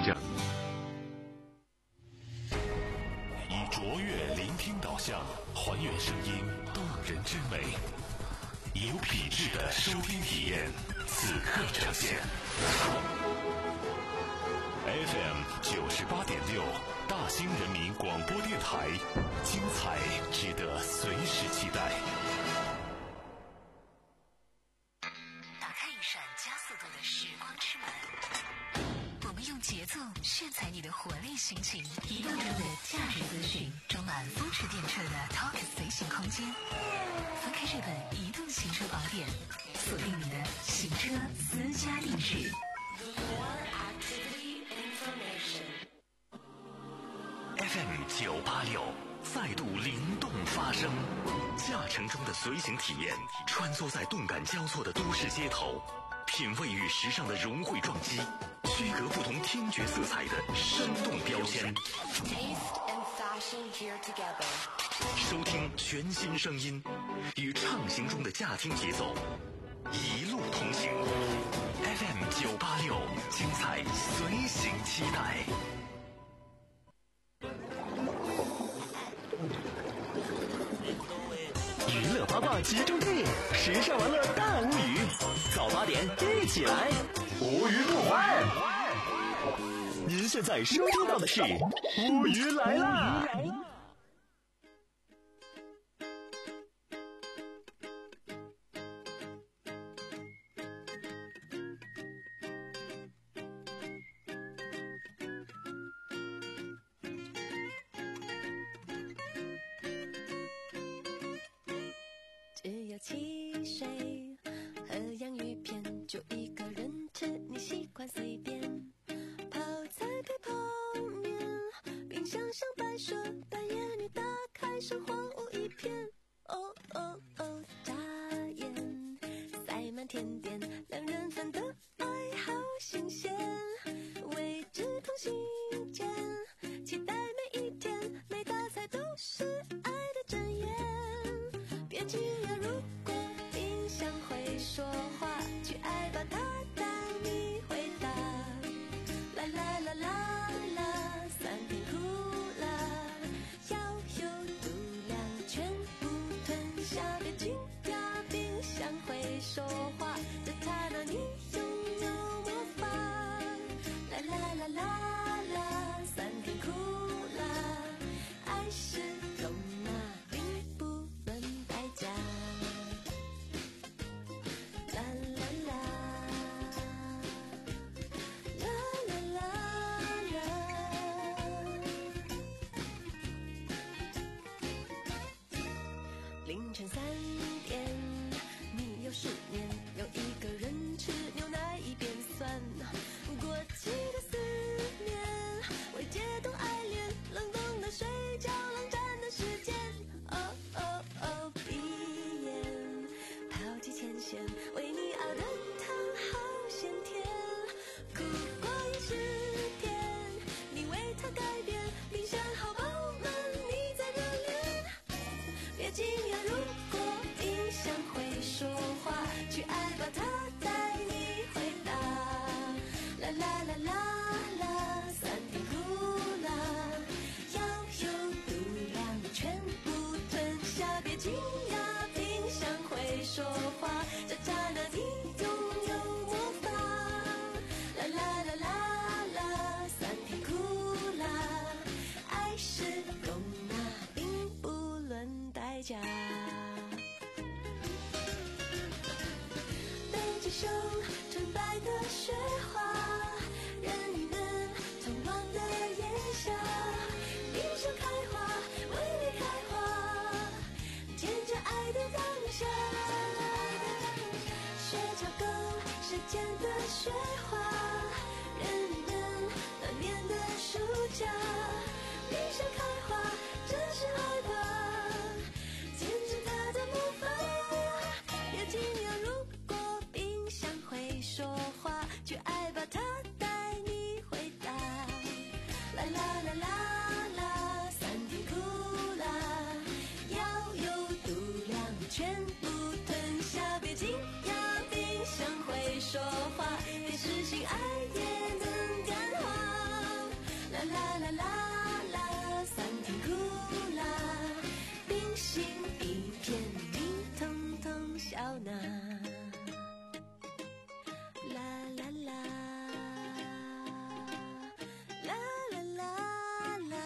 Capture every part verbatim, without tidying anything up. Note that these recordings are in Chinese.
证。 以卓越聆听导向，还原声音动人之美，有品质的收听体验，此刻呈现。F M 九十八点六，大兴人民广播电台，精彩值得随时期待。 打开一扇加速度的时光之门，我们用节奏炫彩你的活力心情，移动中的价值资讯，装满风驰电掣的 Talk 随行空间。翻开这本移动行车宝典，锁定你的行车私家定制。 F M 九八六再度灵动发声，驾乘中的随行体验，穿梭在动感交错的都市街头，品味与时尚的融汇撞击，区隔不同听觉色彩的生动标签。收听全新声音，与畅行中的驾听节奏，一路同行。F M 九八六，精彩随行期待。 娱乐八卦集中地，时尚玩乐大无语。早八点一起来，无鱼不欢。您现在收听到的是无鱼来啦。 只有汽水和洋芋片，就一个人吃，你习惯随便。泡菜配泡面，冰箱上摆设，半夜你打开时荒芜一片。哦哦哦，眨眼塞满甜点，两人份的爱好新鲜，未知同心间，期待每一天，每道菜都是爱的箴言。别惊讶，如果冰箱会说话，去爱吧，它带你回答。啦啦啦啦啦，酸甜苦辣，要有度量，全部吞下。别惊讶，冰箱会说话，这它让你拥有魔法。啦啦啦啦啦，酸甜苦辣，爱是肉麻，并不论代价。 啦啦啦，酸甜苦辣，冰心一片，你统统笑纳。啦啦啦，啦啦啦啦。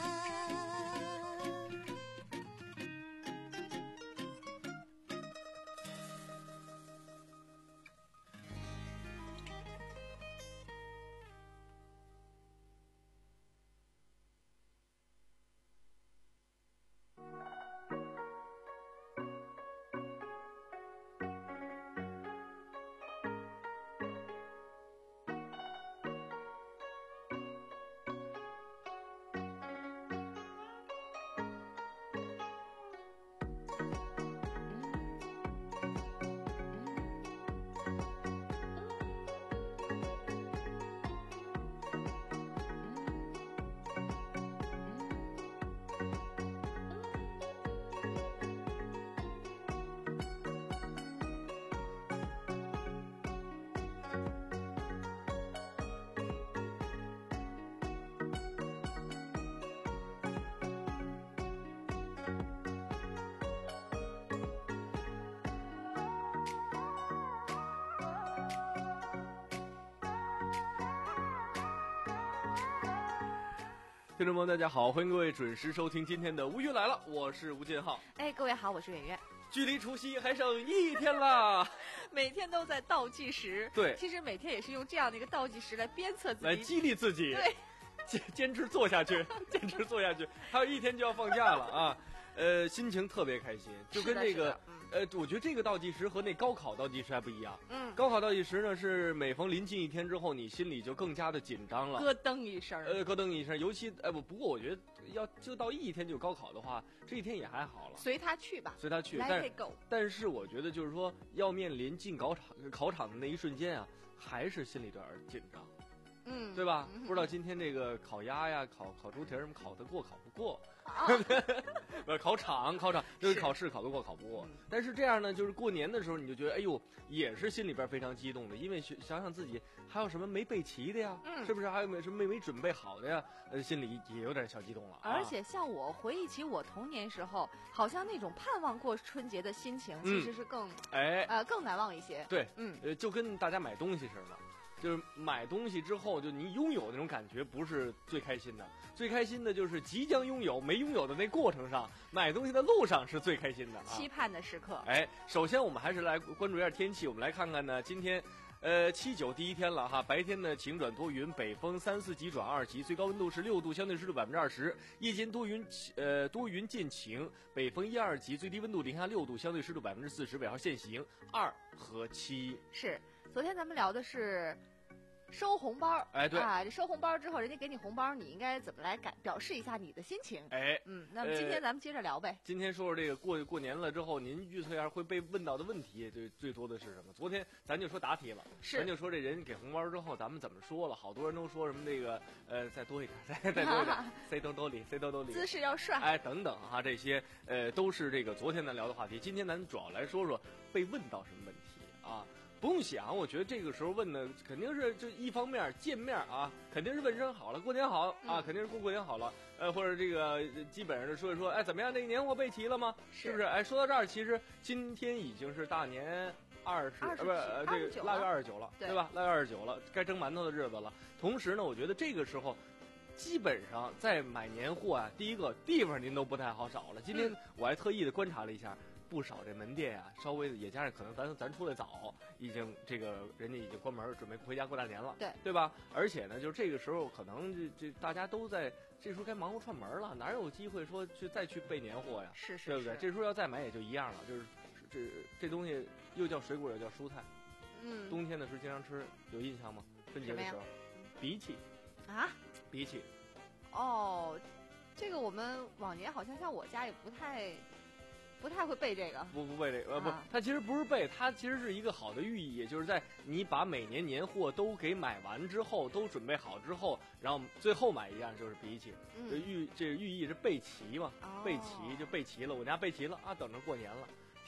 听众朋友大家好，欢迎各位准时收听今天的吴云来了，我是吴建浩。 哎，各位好，我是圆圆。 距离除夕还剩一天啦， 每天都在倒计时。 对， 其实每天也是用这样的一个倒计时来鞭策自己， 来激励自己。 对， 坚坚持做下去，坚持做下去。还有一天就要放假了啊，呃，心情特别开心，就跟这个。呃，我觉得这个倒计时和那高考倒计时还不一样。嗯，高考倒计时呢是每逢临近一天之后，你心里就更加的紧张了， 咯噔一声。 呃，咯噔一声。尤其，呃，不，不过我觉得要就到一天就高考的话，这一天也还好了， 随他去吧， 随他去。但是，但是我觉得就是说，要面临进考场考场的那一瞬间啊，还是心里有点紧张。嗯，对吧？嗯、不知道今天这个烤鸭呀、烤烤猪蹄什么考得过考不过？啊、不是考场，考场就是考试考得过考不过。嗯、但是这样呢，就是过年的时候你就觉得，哎呦，也是心里边非常激动的，因为想想自己还有什么没备齐的呀，嗯、是不是还有没什么没没准备好的呀？呃，心里也有点小激动了。 而且像我回忆起我童年时候，好像那种盼望过春节的心情，其实是更、嗯、哎呃更难忘一些。 对，嗯，呃，就跟大家买东西似的。就是买东西之后，就你拥有那种感觉不是最开心的，最开心的就是即将拥有没拥有的那过程上，买东西的路上是最开心的、啊， 期盼的时刻。 哎，首先我们还是来关注一下天气，我们来看看呢，今天，呃，七九第一天了哈，白天呢晴转多云，北风三四级转二级，最高温度是六度，相对湿度百分之二十。夜间多云，呃，多云见晴，北风一二级，最低温度零下六度，相对湿度百分之四十，尾号限行二和七。 是。昨天咱们聊的是收红包， 哎，对啊，这收红包之后，人家给你红包，你应该怎么来感表示一下你的心情？ 哎， 嗯，那么今天咱们接着聊呗。 呃、今天说说这个过过年了之后，您预测一下会被问到的问题，最最多的是什么？昨天咱就说答题了， 是， 咱就说这人给红包之后，咱们怎么说了？好多人都说什么这个呃，再多一点，再再多一点，塞兜兜里，塞兜兜里， 姿势要帅， 哎，等等哈，这些呃都是这个昨天咱聊的话题。今天咱主要来说说被问到什么问题啊。不用想，我觉得这个时候问的肯定是就一方面见面啊，肯定是问声好了，过年好啊，嗯、肯定是过过年好了，呃，或者这个基本上说一说，哎，怎么样？这个年货备齐了吗？是不是？哎，说到这儿，其实今天已经是大年二十，呃，不是呃，这个腊月二十九了，对吧？腊月二十九了，该蒸馒头的日子了。同时呢，我觉得这个时候。基本上在买年货啊，第一个地方您都不太好找了。今天我还特意的观察了一下，不少这门店啊，稍微的也加上可能咱咱出来早，已经这个人家已经关门，准备回家过大年了， 对对吧？而且呢，就是这个时候可能这这大家都在这时候该忙活串门了，哪有机会说去再去备年货呀？ 是是， 对不对？这时候要再买也就一样了，就是这这东西又叫水果又叫蔬菜，嗯，冬天的时候经常吃，有印象吗？春节的时候，荸荠。 啊， 荸荠， 哦，这个我们往年好像像我家也不太，不太会背这个， 不不背这个，呃、啊、不，它其实不是背，它其实是一个好的寓意，也就是在你把每年年货都给买完之后，都准备好之后，然后最后买一样就是荸荠，嗯，寓这寓意是备齐嘛，哦、备齐就备齐了，我家备齐了啊，等着过年了。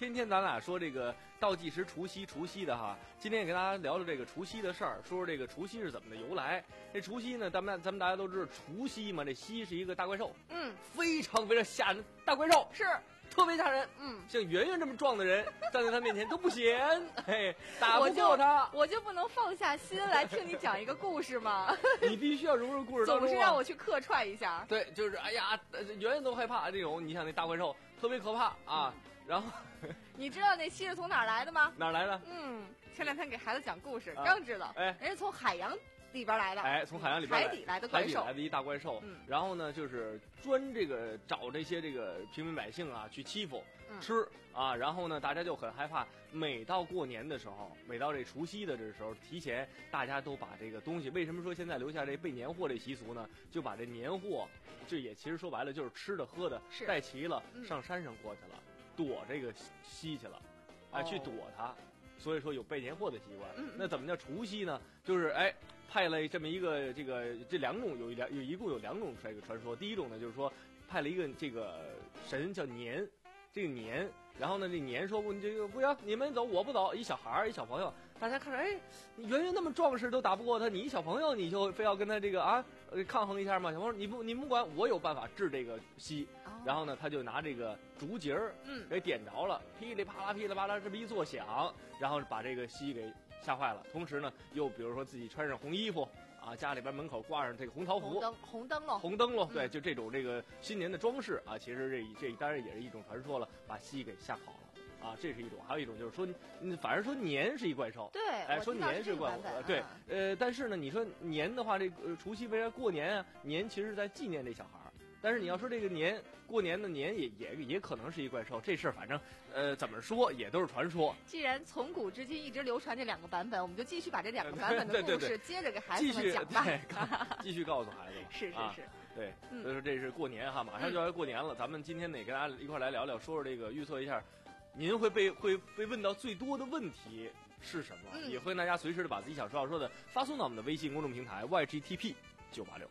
天天咱俩说这个倒计时除夕除夕的哈，今天也跟大家聊聊这个除夕的事儿，说说这个除夕是怎么的由来。这除夕呢，咱们咱们大家都知道除夕嘛，这夕是一个大怪兽， 嗯， 非常非常吓人，大怪兽是特别吓人， 嗯， 像圆圆这么壮的人站在他面前都不显，嘿，打不过他， 我就不能放下心来听你讲一个故事吗？ 你必须要融入故事当中、啊， 总是让我去客串一下。 对，就是哎呀，圆圆都害怕这种，你想那大怪兽特别可怕啊。嗯然后， 你知道那戏是从哪儿来的吗？ 哪儿来的？ 嗯，前两天给孩子讲故事， 啊、 刚知道。 哎， 人家从海洋里边来的。 哎，从海洋里边海底来的怪兽， 海底来的一大怪兽。 嗯， 然后呢，就是专这个找这些这个平民百姓啊去欺负、 嗯、 吃啊。然后呢，大家就很害怕。每到过年的时候，每到这除夕的这时候，提前大家都把这个东西，为什么说现在留下这备年货这习俗呢？就把这年货，这也其实说白了就是吃的喝的带齐了， 嗯、 上山上过去了。躲这个西去了，哎，去躲它，所以说有备年货的习惯。 嗯、 那怎么叫除夕呢？就是哎，派了这么一个这个这两种有两有一共有两种这个传说。第一种呢，就是说派了一个这个神叫年，这个年，然后呢这年说不，你这个不行，你们走我不走，一小孩儿一小朋友，大家看着哎，你圆圆那么壮实都打不过他，你一小朋友你就非要跟他这个啊抗衡一下吗？小朋友你不你不管，我有办法治这个西。然后呢，他就拿这个竹节儿， 嗯， 给点着了，噼里啪啦噼里啪啦这么一作响，然后把这个西给吓坏了。同时呢，又比如说自己穿上红衣服啊，家里边门口挂上这个红桃符， 红灯红灯笼， 红灯笼，对， 嗯、 就这种这个新年的装饰啊，其实这这当然也是一种传说了，把西给吓跑了啊，这是一种。还有一种就是说，嗯，反正说年是一怪兽， 对， 哎，说年是怪兽， 啊、 对，呃，但是呢，你说年的话，这个、呃、除夕为啥过年啊？年其实是在纪念这小孩。但是你要说这个年过年的年也也也可能是一怪兽，这事儿反正呃怎么说也都是传说。 既然从古至今一直流传这两个版本，我们就继续把这两个版本的故事接着给孩子们讲吧。 继续告诉孩子们。 是是是， 啊、对，所以说这是过年哈，马上就要过年了，嗯、咱们今天得跟大家一块来聊聊，说说这个预测一下，您会被会被问到最多的问题是什么？嗯、也欢迎大家随时的把自己想说要说的发送到我们的微信公众平台 Y G T P 九八六。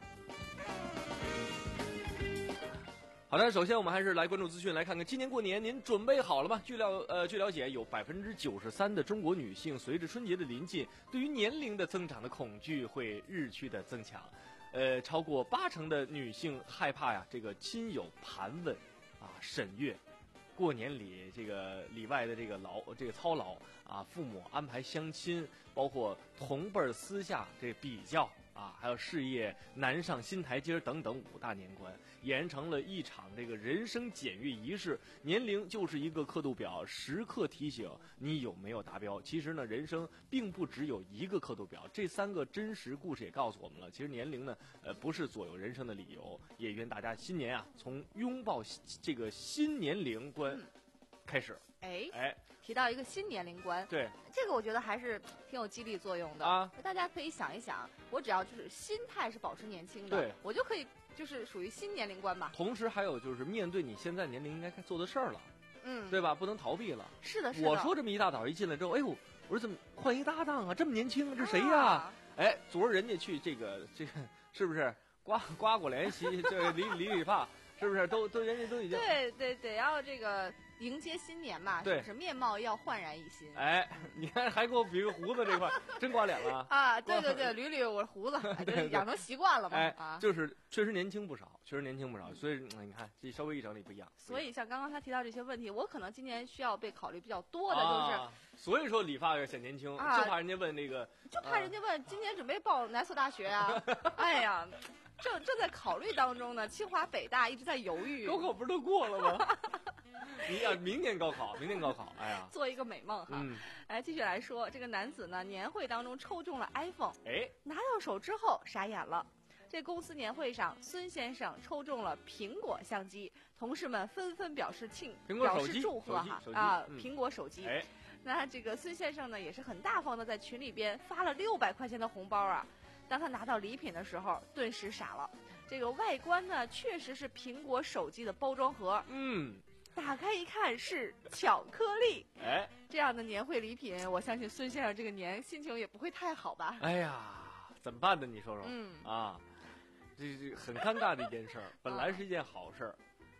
好的，首先我们还是来关注资讯，来看看今年过年您准备好了吗？据了呃据了解，有百分之九十三的中国女性随着春节的临近，对于年龄的增长的恐惧会日趋的增强，呃，超过八成的女性害怕呀，这个亲友盘问啊审阅，过年里这个里外的这个劳这个操劳啊，父母安排相亲，包括同辈儿私下这比较。啊，还有事业难上新台阶等等五大年关，演成了一场这个人生检阅仪式。年龄就是一个刻度表，时刻提醒你有没有达标。其实呢，人生并不只有一个刻度表。这三个真实故事也告诉我们了，其实年龄呢，呃，不是左右人生的理由。也愿大家新年啊，从拥抱这个新年龄观开始。 哎哎。 提到一个新年龄观， 对这个我觉得还是挺有激励作用的啊。 大家可以想一想，我只要就是心态是保持年轻的， 对， 我就可以就是属于新年龄观吧。 同时还有就是面对你现在年龄应该做的事儿了， 嗯， 对吧？不能逃避了。 是的，是的。 我说这么一大早一进来之后，哎呦，我说怎么换一搭档啊？这么年轻，这谁呀、啊？哎，昨儿人家去这个这个是不是刮刮过脸洗，这理理理发，是不是都都人家都已经对对对，然后这个。迎接新年嘛，是不是面貌要焕然一新？ 哎，你看还给我比个胡子这块，真刮脸了啊！对对对，捋捋我胡子，就养成习惯了嘛。 哎， 啊， 就是确实年轻不少，确实年轻不少，所以你看这稍微一整理不一样。 所以像刚刚他提到这些问题，我可能今年需要被考虑比较多的就是， 啊、所以说理发要显年轻， 啊、 就怕人家问那个， 就怕人家问、啊、今年准备报哪所大学啊？哎呀。正正在考虑当中呢，清华北大一直在犹豫。 高考不是都过了吗？你呀，明年高考，明年高考，哎呀， 做一个美梦哈。 嗯， 来继续来说，这个男子呢，年会当中抽中了 iPhone， 哎， 拿到手之后傻眼了。这公司年会上，孙先生抽中了苹果相机，同事们纷纷表示庆，表示祝贺哈啊， 嗯、 苹果手机。 哎， 那这个孙先生呢，也是很大方的，在群里边发了六百块钱的红包啊。当他拿到礼品的时候，顿时傻了。这个外观呢，确实是苹果手机的包装盒。 嗯， 打开一看是巧克力。 哎， 这样的年会礼品，我相信孙先生这个年心情也不会太好吧？ 哎呀，怎么办呢？你说说。 嗯啊，这这很尴尬的一件事儿，本来是一件好事儿，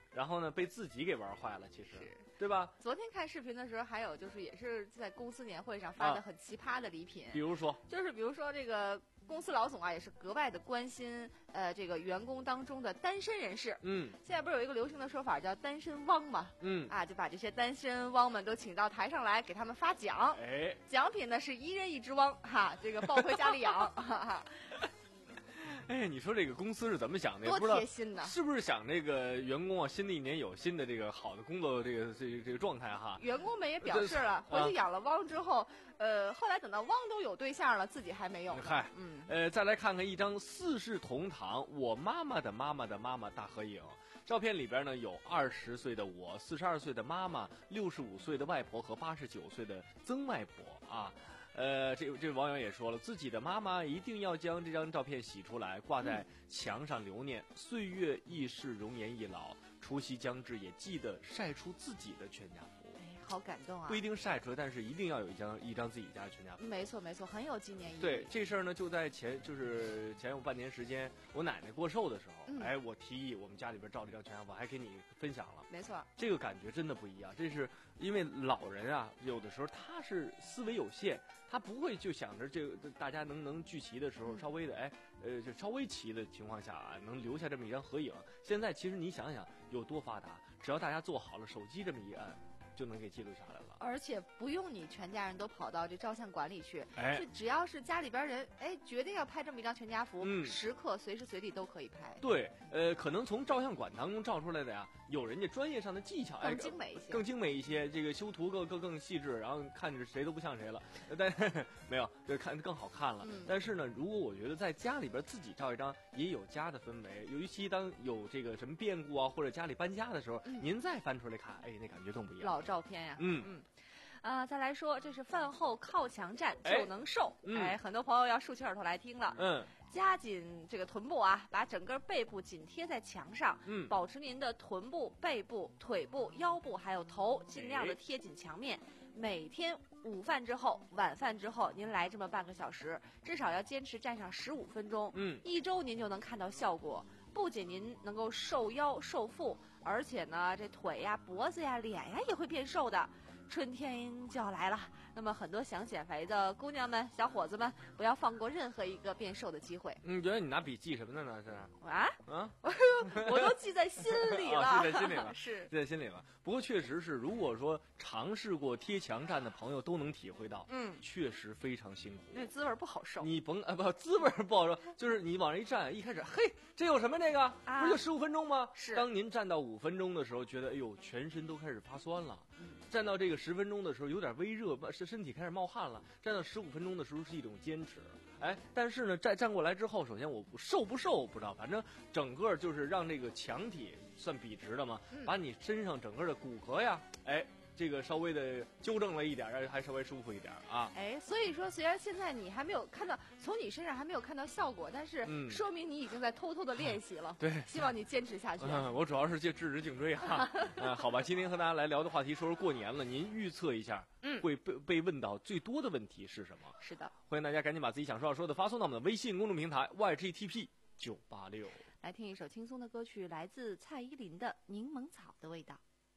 然后呢被自己给玩坏了，其实是对吧？ 昨天看视频的时候，还有就是也是在公司年会上发的啊很奇葩的礼品， 比如说， 就是比如说这个公司老总啊，也是格外的关心呃这个员工当中的单身人士。 嗯现在不是有一个流行的说法叫单身汪嘛？ 嗯， 啊，就把这些单身汪们都请到台上来，给他们发奖。 哎， 奖品呢是一人一只汪，哈，这个抱回家里养，哈哈， 哎，你说这个公司是怎么想的？也多不知道贴心呐！ 是不是想这个员工啊，新的一年有新的这个好的工作这个这个这个状态哈？ 员工们也表示了， 这啊回去养了汪之后，呃，后来等到汪都有对象了，自己还没有呢。 嗨， 嗯， 呃，再来看看一张四世同堂，我妈妈的妈妈的妈妈大合影。照片里边呢有二十岁的我、四十二岁的妈妈、六十五岁的外婆和八十九岁的曾外婆啊。呃，这这位网友也说了，自己的妈妈一定要将这张照片洗出来，挂在墙上留念。嗯、岁月易逝，容颜易老，除夕将至，也记得晒出自己的全家福。 哎，好感动啊！ 不一定晒出来，但是一定要有一张一张自己家的全家福。 没错没错，很有纪念意义。 对这事儿呢，就在前就是前有半年时间，我奶奶过寿的时候， 嗯、 哎，我提议我们家里边照这张全家福，还给你分享了。 没错， 这个感觉真的不一样。这是因为老人啊，有的时候他是思维有限，他不会就想着这个大家能能聚齐的时候， 嗯、 稍微的哎呃就稍微齐的情况下啊，能留下这么一张合影。现在其实你想想有多发达，只要大家做好了，手机这么一按，就能给记录下来了。 而且不用你全家人都跑到这照相馆里去， 哎， 就只要是家里边人，哎，决定要拍这么一张全家福， 嗯、 时刻随时随地都可以拍。 对，呃，可能从照相馆当中照出来的呀，有人家专业上的技巧， 更精美一些， 更精美一些，这个修图更更更细致，然后看着谁都不像谁了，但没有，就看更好看了。 嗯、 但是呢，如果我觉得在家里边自己照一张，也有家的氛围，尤其当有这个什么变故啊，或者家里搬家的时候， 嗯、 您再翻出来看，哎，那感觉更不一样。 老照片呀， 嗯嗯。啊、呃，再来说，这是饭后靠墙站就能瘦， 哎，嗯、 哎，很多朋友要竖起耳朵来听了。 嗯， 夹紧这个臀部啊，把整个背部紧贴在墙上， 嗯， 保持您的臀部、背部、腿部、腰部还有头，尽量的贴紧墙面。哎、每天午饭之后、晚饭之后，您来这么半个小时，至少要坚持站上十五分钟。 嗯， 一周您就能看到效果。不仅您能够瘦腰瘦腹，而且呢，这腿呀、脖子呀、脸呀也会变瘦的。春天就要来了，那么很多想减肥的姑娘们、小伙子们，不要放过任何一个变瘦的机会。 你觉得你拿笔记什么的呢？是啊啊， 我都记在心里了， 哦、记在心里了， 是记在心里了。不过确实是，如果说尝试过贴墙站的朋友都能体会到， 嗯， 确实非常辛苦， 那滋味不好受。 你甭啊不滋味不好受，就是你往上一站，一开始嘿，这有什么这个？ 啊、 不是就十五分钟吗？ 是。 当您站到五分钟的时候，觉得哎呦，全身都开始发酸了。 嗯、 站到这个十分钟的时候，有点微热，是身体开始冒汗了。站到十五分钟的时候是一种坚持，哎，但是呢，站站过来之后，首先我瘦不瘦不知道，反正整个就是让这个墙体算笔直的嘛， 嗯、 把你身上整个的骨骼呀，哎。这个稍微的纠正了一点，还稍微舒服一点啊。 哎，所以说，虽然现在你还没有看到，从你身上还没有看到效果，但是说明你已经在偷偷的练习了。 嗯、对， 希望你坚持下去。 嗯，我主要是借制止颈椎哈。嗯，好吧，今天和大家来聊的话题，说说过年了，您预测一下， 嗯， 会被被问到最多的问题是什么？ 是的， 欢迎大家赶紧把自己想说要说的发送到我们的微信公众平台 Y G T P 九八六。 来听一首轻松的歌曲，来自蔡依林的《柠檬草的味道》。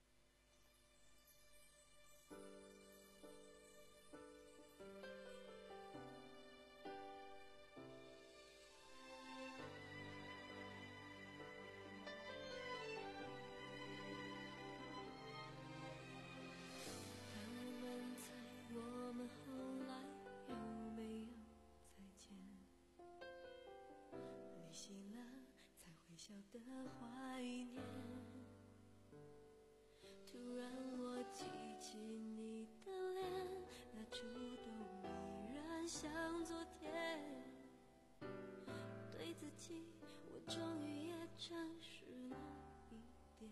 小的怀念，突然我记起你的脸，那触动依然像昨天。对自己，我终于也诚实了一点。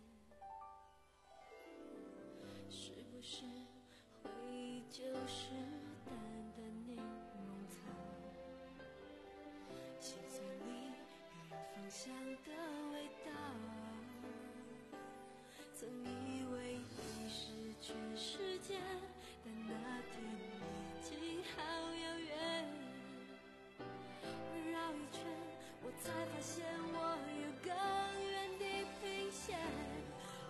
是不是回忆就是淡淡柠檬草，心碎里芳香的味道，曾以为你是全世界，但那天已经好遥远。绕一圈，我才发现我有更远的平线。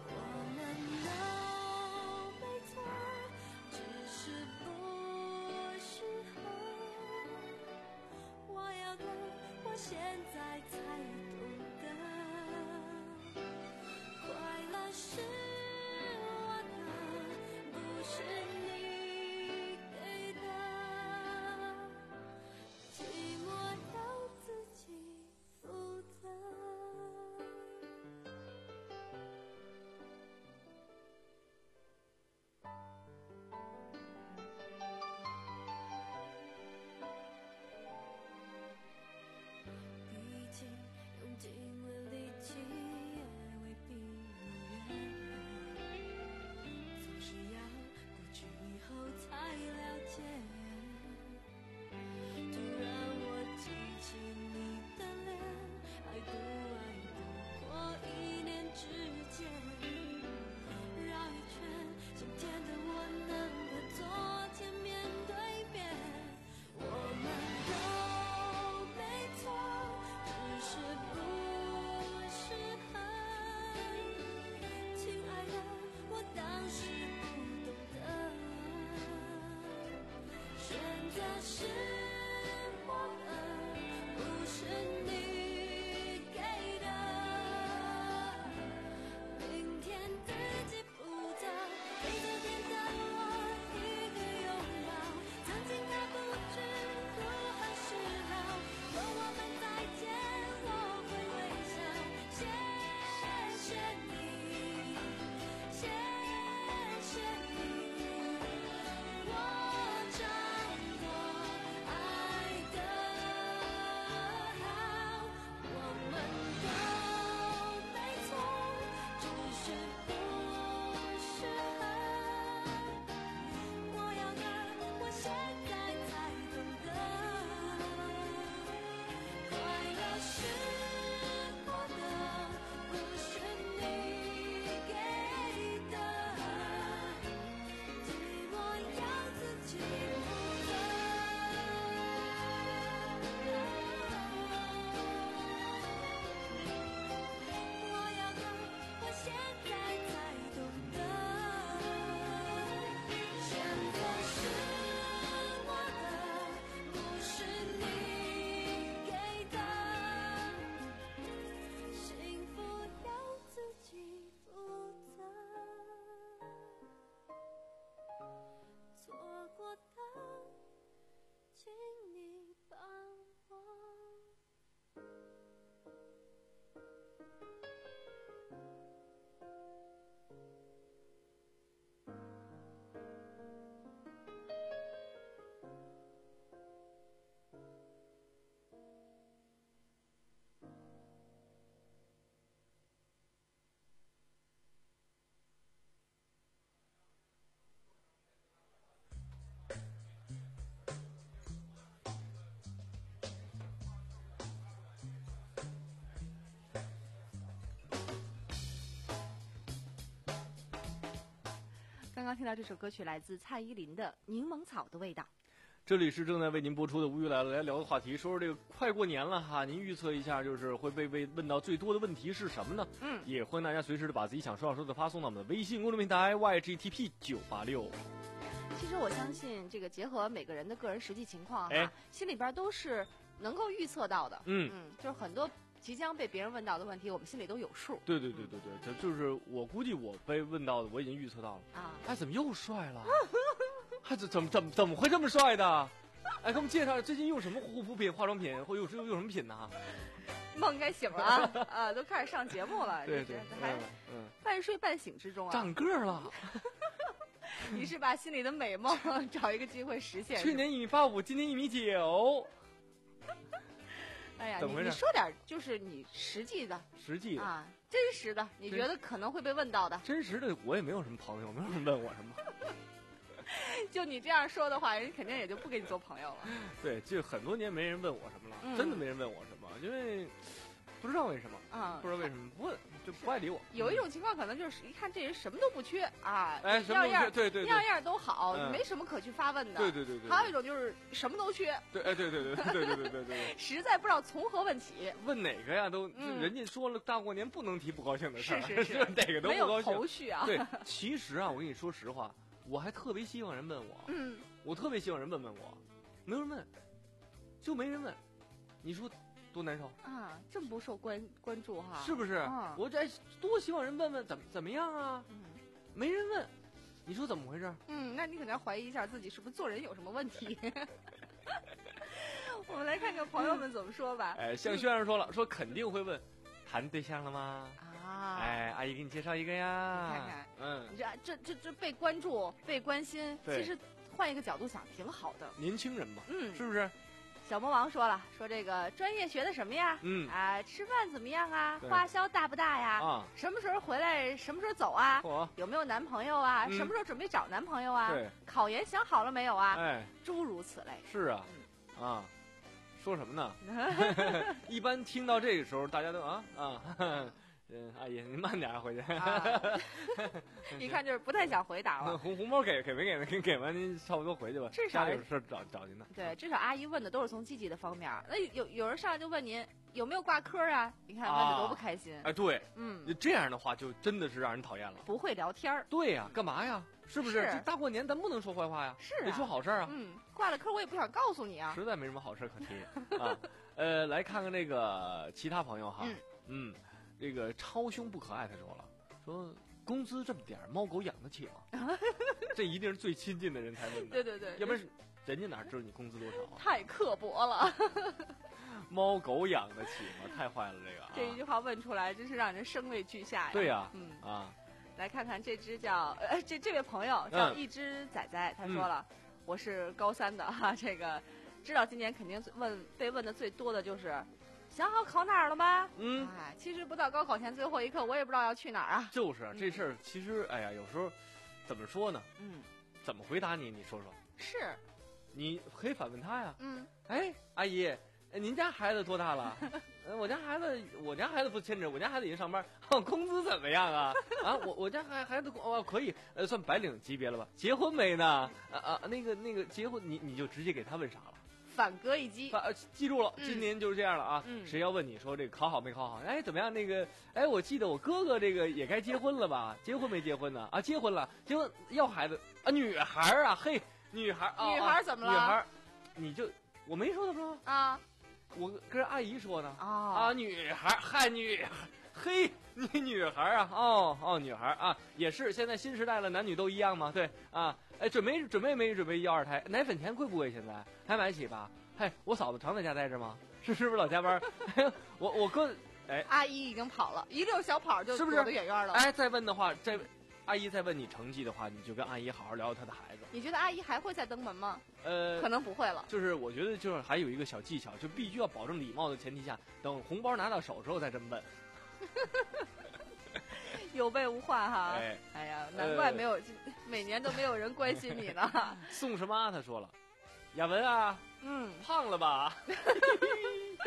刚听到这首歌曲来自蔡依林的《柠檬草的味道》。 这里是正在为您播出的《无语来了》，来聊的话题，说说这个快过年了哈，您预测一下，就是会被被问到最多的问题是什么呢？ 嗯， 也欢迎大家随时的把自己想说要说的发送到我们的微信公众平台 Y G T P 九八六。 其实我相信，这个结合每个人的个人实际情况哈， 哎心里边都是能够预测到的。 嗯嗯，就是很多即将被别人问到的问题，我们心里都有数。 对对对对对，这就是我估计我被问到的，我已经预测到了。 啊， 哎，怎么又帅了？还怎怎么怎么怎么会这么帅的？哎，给我们介绍最近用什么护肤品、化妆品，或用用用什么品呢？ 梦该醒了啊啊，都开始上节目了， 对对， 还嗯， 半睡半醒之中啊。 长个儿了。 你是把心里的美梦找一个机会实现。 去年一米八五，今年一米九。 哎呀， 怎么回事你你说点就是你实际的、 实际的啊，真实的，你觉得可能会被问到的。 真实的，我也没有什么朋友，没有人问我什么。 就你这样说的话，人肯定也就不跟你做朋友了。 对，就很多年没人问我什么了， 嗯真的没人问我什么，因为不知道为什么， 啊、 不知道为什么不问，就不爱理我。 有一种情况可能就是一看这人什么都不缺啊， 哎，什么样样都缺，对对对， 样样都好， 嗯没什么可去发问的。 对对对对。 还有一种就是什么都缺， 对，哎，对对对对对对对对对。 实在不知道从何问起。 问哪个呀？都嗯人家说了，大过年不能提不高兴的事儿， 是是是哪个都没有不高兴。 头绪啊。 对，其实啊，我跟你说实话，我还特别希望人问我， 嗯， 我特别希望人问问我，没有人问，就没人问，你说多难受？ 啊，这么不受关关注哈？ 是不是？ 嗯我这多希望人问问怎么怎么样啊？ 嗯没人问，你说怎么回事？ 嗯，那你可能要怀疑一下自己是不是做人有什么问题。我们来看看朋友们怎么说吧。 哎，向轩儿说了，说肯定会问，谈对象了吗？ 啊， 哎，阿姨给你介绍一个呀。 你看看， 嗯， 你这这这这被关注、被关心， 对其实换一个角度想，挺好的。 年轻人嘛， 嗯， 是不是？ 小魔王说了，说这个专业学的什么呀？ 嗯啊，吃饭怎么样啊？ 对花销大不大呀？ 啊， 什么时候回来？什么时候走啊？ �a 有没有男朋友啊？ 嗯什么时候准备找男朋友啊？ 对， 考研想好了没有啊？ 哎， 诸如此类。 是啊，啊，说什么呢？一般听到这个时候，大家都啊啊，嗯，阿姨您慢点回去。 啊一看就是不太想回答了。 红红包给给没给？给给完您差不多回去吧。 至少家里有事找找您呢。 对，至少阿姨问的都是从积极的方面。那有有人上来就问您有没有挂科啊？你看问的多不开心。 哎，对， 嗯， 这样的话就真的是让人讨厌了。 不会聊天儿。 对呀，干嘛呀？是不是？ 是这大过年咱不能说坏话呀， 是啊得说好事儿啊。 嗯，挂了科我也不想告诉你啊。 实在没什么好事可提啊。呃，来看看这个其他朋友哈。 嗯嗯，这个超凶不可爱，他说了，说工资这么点儿，猫狗养得起吗？这一定是最亲近的人才问的。 对对对， 要不然人家哪知道你工资多少啊？ 太刻薄了。 猫狗养得起吗？太坏了，这个、啊。 这一句话问出来，真是让人声泪俱下呀。 对呀、啊， 嗯啊， 来看看这只叫呃这这位朋友叫嗯一只仔仔，他说了，我是高三的哈，这个知道今年肯定问被问的最多的就是想好考哪儿了吗？ 嗯， 哎，其实不到高考前最后一刻，我也不知道要去哪儿啊。 就是啊， 嗯这事儿其实哎呀，有时候怎么说呢？ 嗯， 怎么回答你？你说说。 是， 你可以反问他呀。 嗯， 哎，阿姨，哎您家孩子多大了？呃，我家孩子，我家孩子不牵扯，我家孩子已经上班，哦、工资怎么样啊？啊，我我家孩孩子哦可以，呃，算白领级别了吧？结婚没呢？啊啊，那个那个结婚，你你就直接给他问啥了？ 反戈一击。 呃，记住了， 嗯今年就是这样了啊。 嗯谁要问你说这个考好没考好？哎，怎么样？那个，哎，我记得我哥哥这个也该结婚了吧？结婚没结婚呢？啊，结婚了，结婚要孩子啊，女孩啊，嘿，女孩啊， 女孩怎么了女孩，你就我没说的吗？ 啊我跟阿姨说呢。 啊啊，女孩，嗨，女，嘿，你女孩啊，哦哦，女孩啊，也是，现在新时代了，男女都一样嘛，对啊，哎，准备准备没准备要二胎？奶粉钱贵不贵？现在还买得起吧？嘿，我嫂子常在家待着吗？是是不是老加班？我我哥，哎阿姨已经跑了一溜小跑就是不是躲得远远了。 哎，再问的话，再阿姨再问你成绩的话，你就跟阿姨好好聊聊她的孩子。 你觉得阿姨还会再登门吗？ 呃， 可能不会了。 就是我觉得就是还有一个小技巧，就必须要保证礼貌的前提下，等红包拿到手之后再这么问。 有备无患哈。 哎， 哎呀，难怪没有，每年都没有人关心你呢。 宋什么？他说了，雅文啊， 嗯， 胖了吧？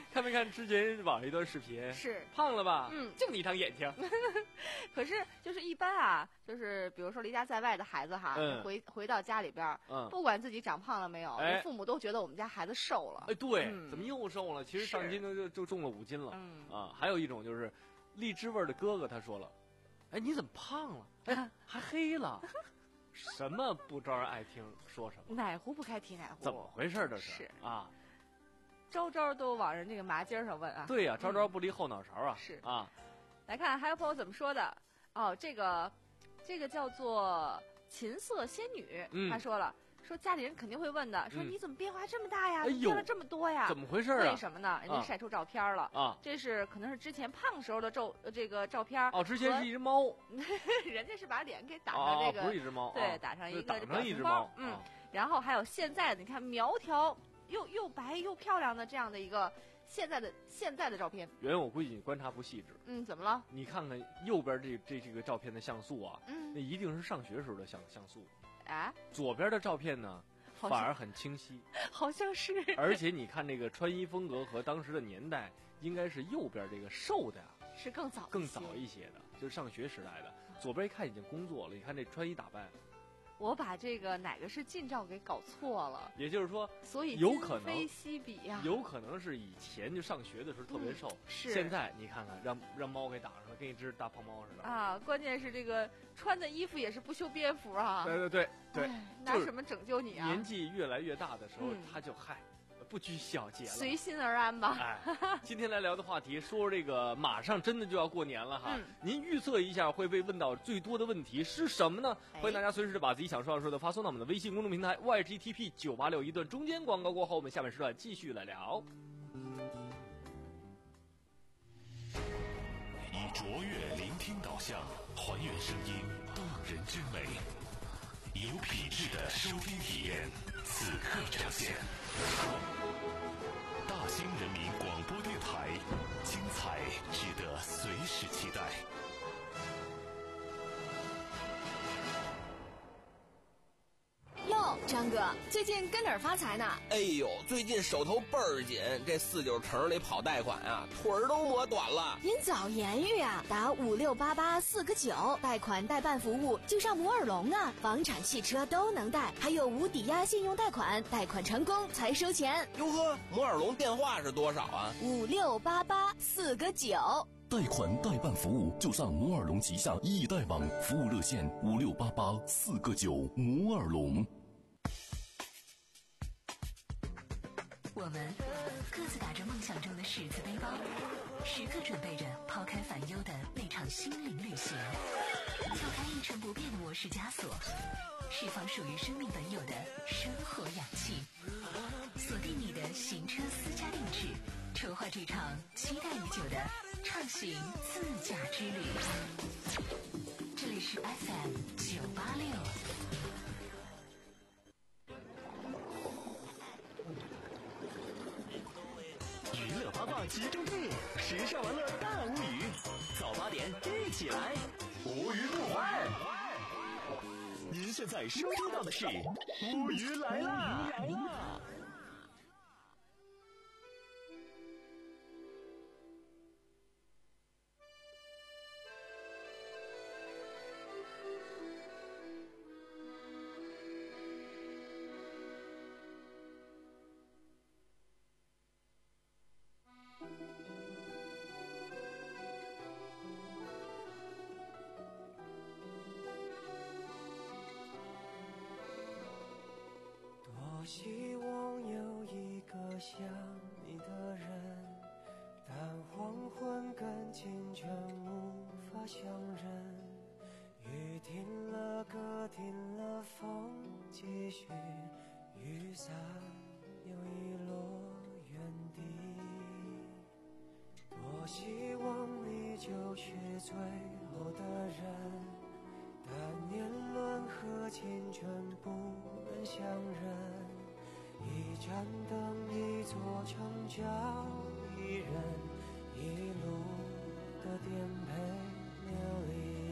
看没看之前网上一段视频？ 是胖了吧？ 嗯， 就你一张眼睛。 可是就是一般啊，就是比如说离家在外的孩子哈， 嗯、 回回到家里边， 嗯， 不管自己长胖了没有， 哎、 父母都觉得我们家孩子瘦了。 哎，对， 嗯、 怎么又瘦了？其实上斤就就重了五斤了。 嗯啊，还有一种就是荔枝味的哥哥，他说了，哎，你怎么胖了？哎，还黑了。什么不招人爱听，说什么？ 哪壶不开提哪壶？ 怎么回事？这是是啊， 招招都往人这个麻尖上问啊。 对呀、啊，招招不离后脑勺啊。 是啊， 来看还有朋友怎么说的哦，这个这个叫做琴瑟仙女， 嗯、 他说了。说家里人肯定会问的，说你怎么变化这么大呀？ 哎呦， 变了这么多呀？ 怎么回事啊？ 为什么呢？人家晒出照片了啊， 这是可能是之前胖时候的照这个照片。 哦，之前是一只猫， 人家是把脸给打上这个， 哦、不是一只猫， 对，打上一个打上一只猫， 嗯，然后还有现在你看苗条又又白又漂亮的这样的一个现在的现在的照片。 原我估计你观察不细致， 嗯，怎么了？ 你看看右边这这这个照片的像素啊， 嗯， 那一定是上学时候的像像素， 啊， 左边的照片呢？反而很清晰， 好像是。 而且你看这个穿衣风格和当时的年代，应该是右边这个瘦的呀， 是更早更早一些的，就是上学时代的。左边一看已经工作了，你看这穿衣打扮。 我把这个哪个是近照给搞错了， 也就是说， 所以有可能非昔比呀， 有可能是以前就上学的时候特别瘦， 嗯、是现在你看看让让猫给打上了，跟一只大胖猫似的啊！关键是这个穿的衣服也是不修边幅啊！ 对对对对， 拿什么拯救你啊？ 年纪越来越大的时候， 嗯、 他就嗨。不拘小节了， 随心而安吧。 哎，今天来聊的话题，说这个马上真的就要过年了哈。 嗯、 您预测一下会被问到最多的问题是什么呢？ 哎、 欢迎大家随时把自己想说要说的发送到我们的微信公众平台 Y G T P 九八六。一段中间广告过后，我们下半时段继续来聊。 以卓越聆听导向，还原声音动人之美，有品质的收听体验，此刻呈现。大兴人民广播电台，精彩值得随时期待。 哟，张哥，最近跟哪儿发财呢？ 哎呦，最近手头倍儿紧，这四九城里跑贷款啊，腿儿都磨短了。 您早言语啊，打五六八八四个九，贷款代办服务就上摩尔龙啊，房产、汽车都能贷，还有无抵押信用贷款，贷款成功才收钱。 哟呵，摩尔龙电话是多少啊？ 五六八八四个九。 贷款代办服务就上摩尔龙旗下易贷网，服务热线五六八八四个九。摩尔龙。 我们各自打着梦想中的十字背包，时刻准备着抛开烦忧的那场心灵旅行，跳开一成不变的模式枷锁，释放属于生命本有的生活氧气，锁定你的行车私家定制，筹划这场期待已久的畅行自驾之旅。这里是 F M 九八六。 娱乐八卦集中地，时尚玩乐大无语，早八点一起来，无语不欢。您现在收听到的是无语来啦！ 多希望有一个像你的人，但黄昏跟清晨无法相认。雨停了，歌停了，风继续，雨伞又遗落原地。多希望你就是最后的人，但年轮和青春不能相认。一盏灯，一座城，叫一人，一路的颠沛流离。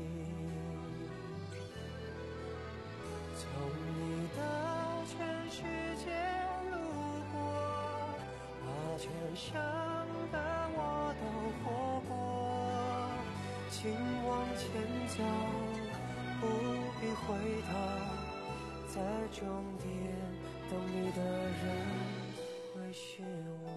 从你的全世界路过，把全相请往前走，不必回头，在终点等你的人会是我。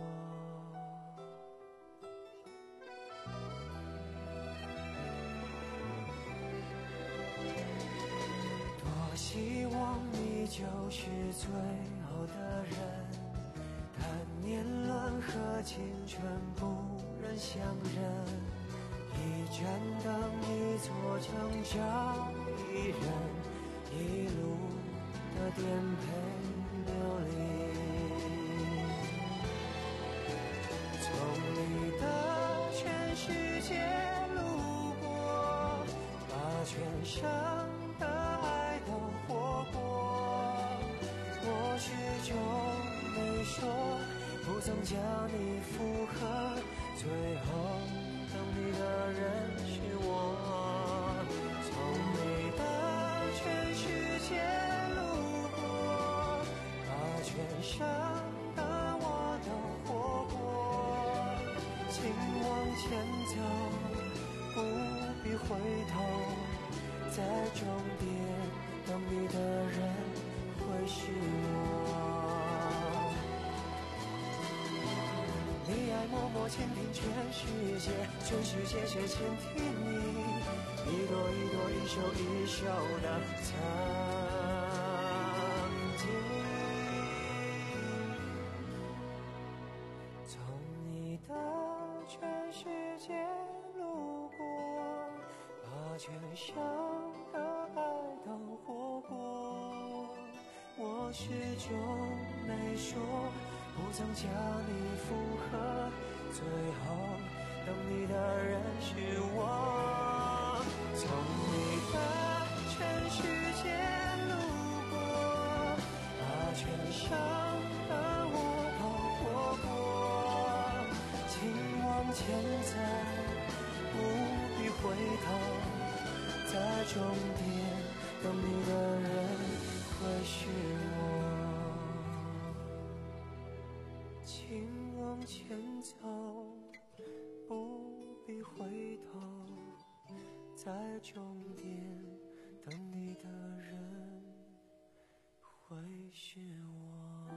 多希望你就是最后的人，但年轮和青春不忍相认，一盏灯，一座城，找一人，一路的颠沛流离。从你的全世界路过，把全生的爱都活过。我始终没说，不曾将你附和，最后等你的人是我。从你的全世界路过，把全生的我都活过。请往前走，不必回头，在终点等你的人会是我。你爱默默倾听全世界，全世界却倾听你，一朵一朵，一首一首的曾经。从你的全世界路过，把全生的爱都活过。我始终没说，不曾将你附和，最后等你的人是我。从你的全世界路过，把全生的我都活过。请往前走，不必回头，在终点等你的人会是我。请往前走，不必回头，在终点等你的人会是我。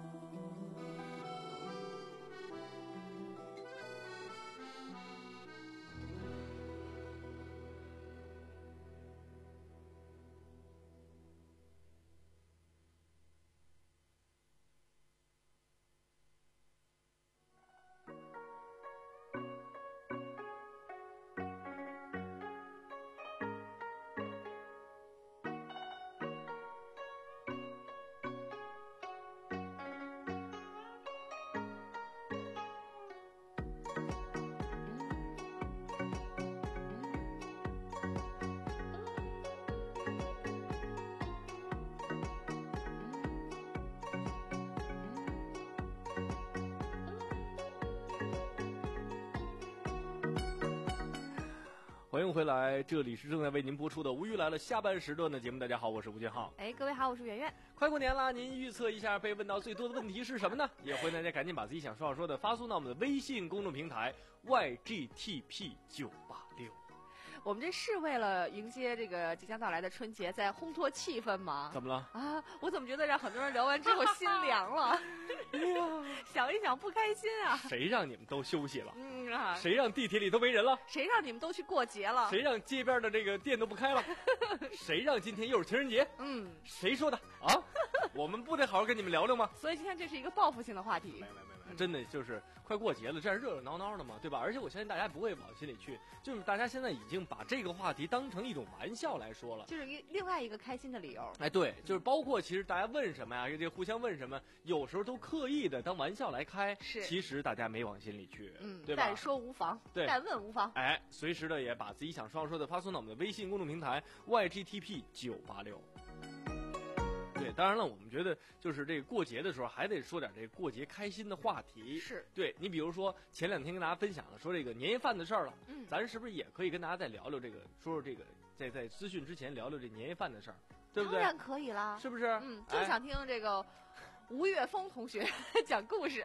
欢迎回来，这里是正在为您播出的《无语来了》下半时段的节目。大家好，我是吴建浩。 哎，各位好，我是圆圆。 快过年了，您预测一下被问到最多的问题是什么呢？也欢迎大家赶紧把自己想说好说的发送到我们的微信公众平台 Y G T P 九八六。 我们这是为了迎接这个即将到来的春节，在烘托气氛吗？ 怎么了？ 啊，我怎么觉得让很多人聊完之后心凉了？想一想不开心啊！ 谁让你们都休息了？ 嗯啊， 谁让地铁里都没人了？ 谁让你们都去过节了？ 谁让街边的这个店都不开了？谁让今天又是情人节？ 嗯， 谁说的啊？我们不得好好跟你们聊聊吗？ 所以今天这是一个报复性的话题。 没没没没，真的就是快过节了，这样热热闹闹的嘛，对吧？而且我相信大家不会往心里去，就是大家现在已经把这个话题当成一种玩笑来说了， 就是一另外一个开心的理由。 哎，对，就是包括其实大家问什么呀，这个互相问什么，有时候都刻意的当玩笑来开， 是， 其实大家没往心里去， 嗯， 对吧？ 但说无妨， 对， 但问无妨。 哎，随时的也把自己想说说的发送到我们的微信公众平台 Y G T P 九八六。对，当然了，我们觉得就是这个过节的时候还得说点这个过节开心的话题。 是， 对你比如说前两天跟大家分享了说这个年夜饭的事儿了， 嗯， 咱是不是也可以跟大家再聊聊这个，说说这个在在资讯之前聊聊这年夜饭的事儿，对不对？ 当然可以啦， 是不是？ 嗯，就想听这个吴岳峰同学讲故事。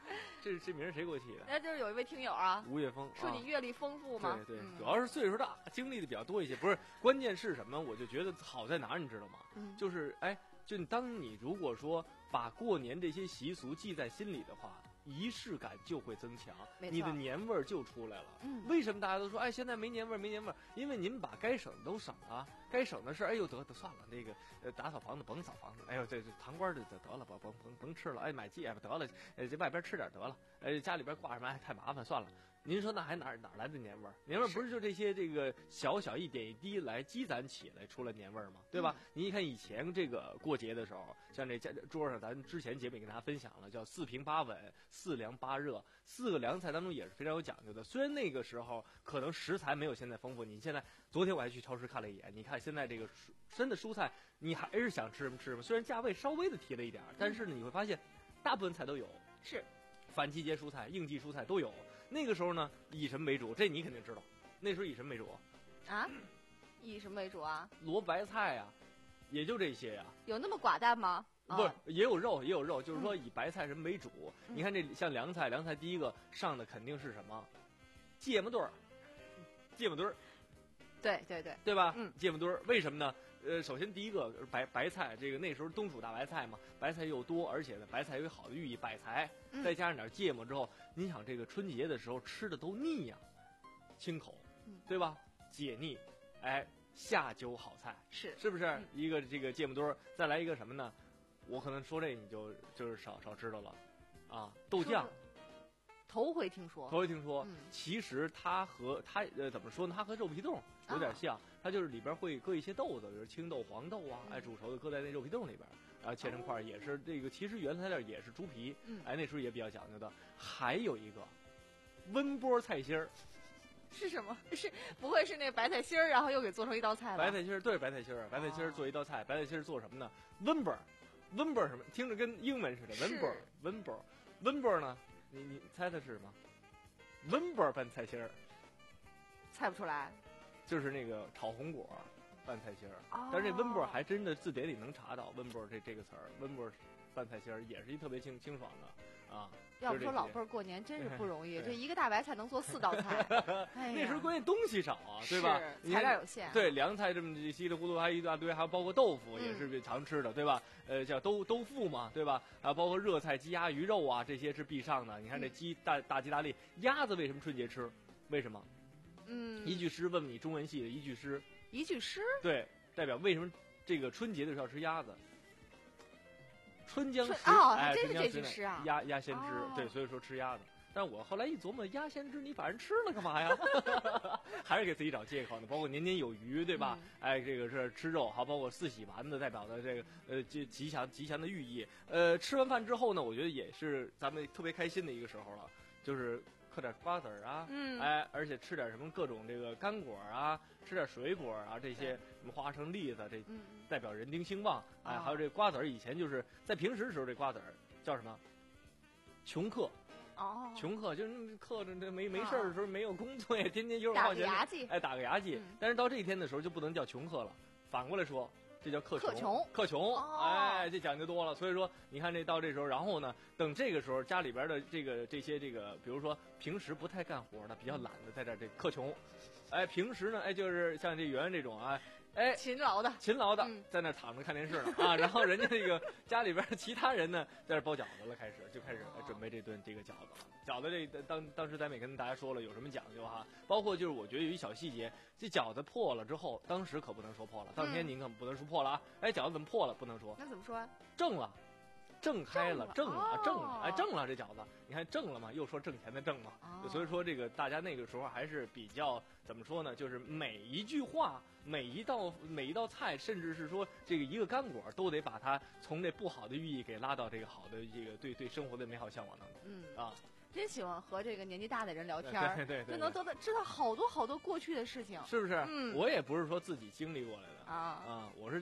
这这名儿谁给我起的？ 那就是有一位听友啊， 吴岳峰， 说你阅历丰富吗？ 对对， 嗯、 主要是岁数大，经历的比较多一些。不是，关键是什么？我就觉得好在哪儿，你知道吗？ 嗯， 就是哎，就当你如果说把过年这些习俗记在心里的话，仪式感就会增强，你的年味儿就出来了。 嗯， 为什么大家都说哎现在没年味儿没年味儿？因为您把该省的都省了，该省的事哎呦得得算了，那个呃打扫房子甭扫房子，哎呦这这糖瓜儿的得得了，甭甭甭甭吃了，哎买鸡哎得了，哎这外边吃点得了，哎家里边挂什么哎太麻烦算了。您说那还哪哪来的年味儿？年味儿不是就这些这个小小一点一滴来积攒起来出来年味儿吗？对吧？嗯、你一看以前这个过节的时候，像这家桌上，咱之前节目也跟大家分享了，叫四平八稳、四凉八热，四个凉菜当中也是非常有讲究的。虽然那个时候可能食材没有现在丰富，你现在昨天我还去超市看了一眼，你看现在这个真的蔬菜，你还是想吃什么吃什么。虽然价位稍微的提了一点，但是呢，你会发现大部分菜都有， 是反季节蔬菜、应季蔬菜都有。那个时候呢，以什么为主？这你肯定知道。那时候以什么为主？ 啊？以什么为主啊？ 萝卜白菜呀、啊，也就这些呀、啊。 有那么寡淡吗？ 不是，也有肉，也有肉，就是说以白菜什么为主。嗯、你看这像凉菜，凉菜第一个上的肯定是什么？芥末墩儿，芥末墩儿。 对对对， 对吧？ 嗯， 芥末墩儿，为什么呢？呃，首先第一个白白菜，这个那时候冬储大白菜嘛，白菜又多，而且呢，白菜有好的寓意，百财， 嗯、 再加上点芥末之后，您想这个春节的时候吃的都腻呀、啊，清口， 嗯、 对吧？解腻，哎，下酒好菜， 是是不是？ 嗯、 一个这个芥末墩儿，再来一个什么呢？我可能说这你就就是少少知道了，啊，豆酱。 头回听说， 头回听说， 嗯、 其实它和它呃怎么说呢？它和肉皮冻有点像，啊、它就是里边会搁一些豆子，比如青豆、黄豆啊， 嗯、 哎煮熟的搁在那肉皮冻里边，然后切成块，也是这个其实原材料也是猪皮， 嗯、 哎那时候也比较讲究的。还有一个温波菜心儿， 是什么？是不会是那白菜心儿，然后又给做成一道菜吧？ 白菜心儿对白菜心儿，白菜心儿做一道菜，白菜心儿做什么呢？温波，温波什么？听着跟英文似的，温波，温波，温波呢？你你猜它是什么？温波拌菜心儿， 猜不出来， 就是那个炒红果拌菜心儿。 哦、 但是这温波还真的字典里能查到温波这这个词儿，温波拌菜心儿也是一特别清清爽的啊。 要不说老辈儿过年真是不容易， 这一个大白菜能做四道菜。哎、 那时候关键东西少啊，对吧？ 材料有限。 对，凉菜这么稀里糊涂还一大堆，还有包括豆腐也是常吃的， 嗯、 对吧？呃，叫豆豆腐嘛，对吧？还有包括热菜、鸡鸭鱼肉啊，这些是必上的。你看这鸡大大吉大利，鸭子为什么春节吃？为什么？ 嗯， 一句诗问问你中文系的一句诗。 一句诗？ 对，代表为什么这个春节的时候要吃鸭子？春江时， 哦， 哎， 真是这句诗啊！ 鸭鸭先知， 哦、 对，所以说吃鸭子。但我后来一琢磨，鸭先知你把人吃了干嘛呀？还是给自己找借口呢。包括年年有余，对吧？ 嗯、 哎，这个是吃肉，还包括四喜丸子代表的这个呃吉吉祥吉祥的寓意。呃，吃完饭之后呢，我觉得也是咱们特别开心的一个时候了，就是嗑点瓜子儿啊， 嗯， 哎，而且吃点什么各种这个干果啊，吃点水果啊，这些什么花生、栗子，这代表人丁兴旺。 嗯、 哎，还有这瓜子儿，以前就是在平时的时候，这瓜子儿叫什么？穷嗑。 哦， 穷嗑就是嗑着这没没事儿的时候没有工作呀，天天游手好闲， 打个牙祭， 哎，打个牙祭。 嗯、 但是到这一天的时候就不能叫穷嗑了，反过来说，这叫克穷。 克穷， 克穷， 哦、 哎，这讲究多了。所以说，你看这到这时候，然后呢，等这个时候家里边的这个这些这个，比如说平时不太干活的、比较懒的，在这儿这克穷，哎，平时呢，哎，就是像这圆圆这种啊。哎， 勤劳的， 勤劳的， 嗯、 在那躺着看电视呢啊，然后人家这个家里边其他人呢，在这包饺子了，开始就开始准备这顿这个饺子了。饺子这当当时咱们也跟大家说了有什么讲究哈，包括就是我觉得有一小细节，这饺子破了之后，当时可不能说破了，当天您可不能说破了啊，哎，饺子怎么破了不能说， 那怎么说？ 正了。挣开了，挣了， 哦、 挣了，哎，挣了这饺子，你看挣了嘛，又说挣钱的挣嘛， 哦、 所以说这个大家那个时候还是比较怎么说呢？就是每一句话、每一道、每一道菜，甚至是说这个一个干果，都得把它从这不好的寓意给拉到这个好的这个对对生活的美好向往当中。 嗯啊， 真喜欢和这个年纪大的人聊天， 对对 对, 对， 就能得到知道好多好多过去的事情， 是不是？ 嗯， 我也不是说自己经历过来的啊啊，我是。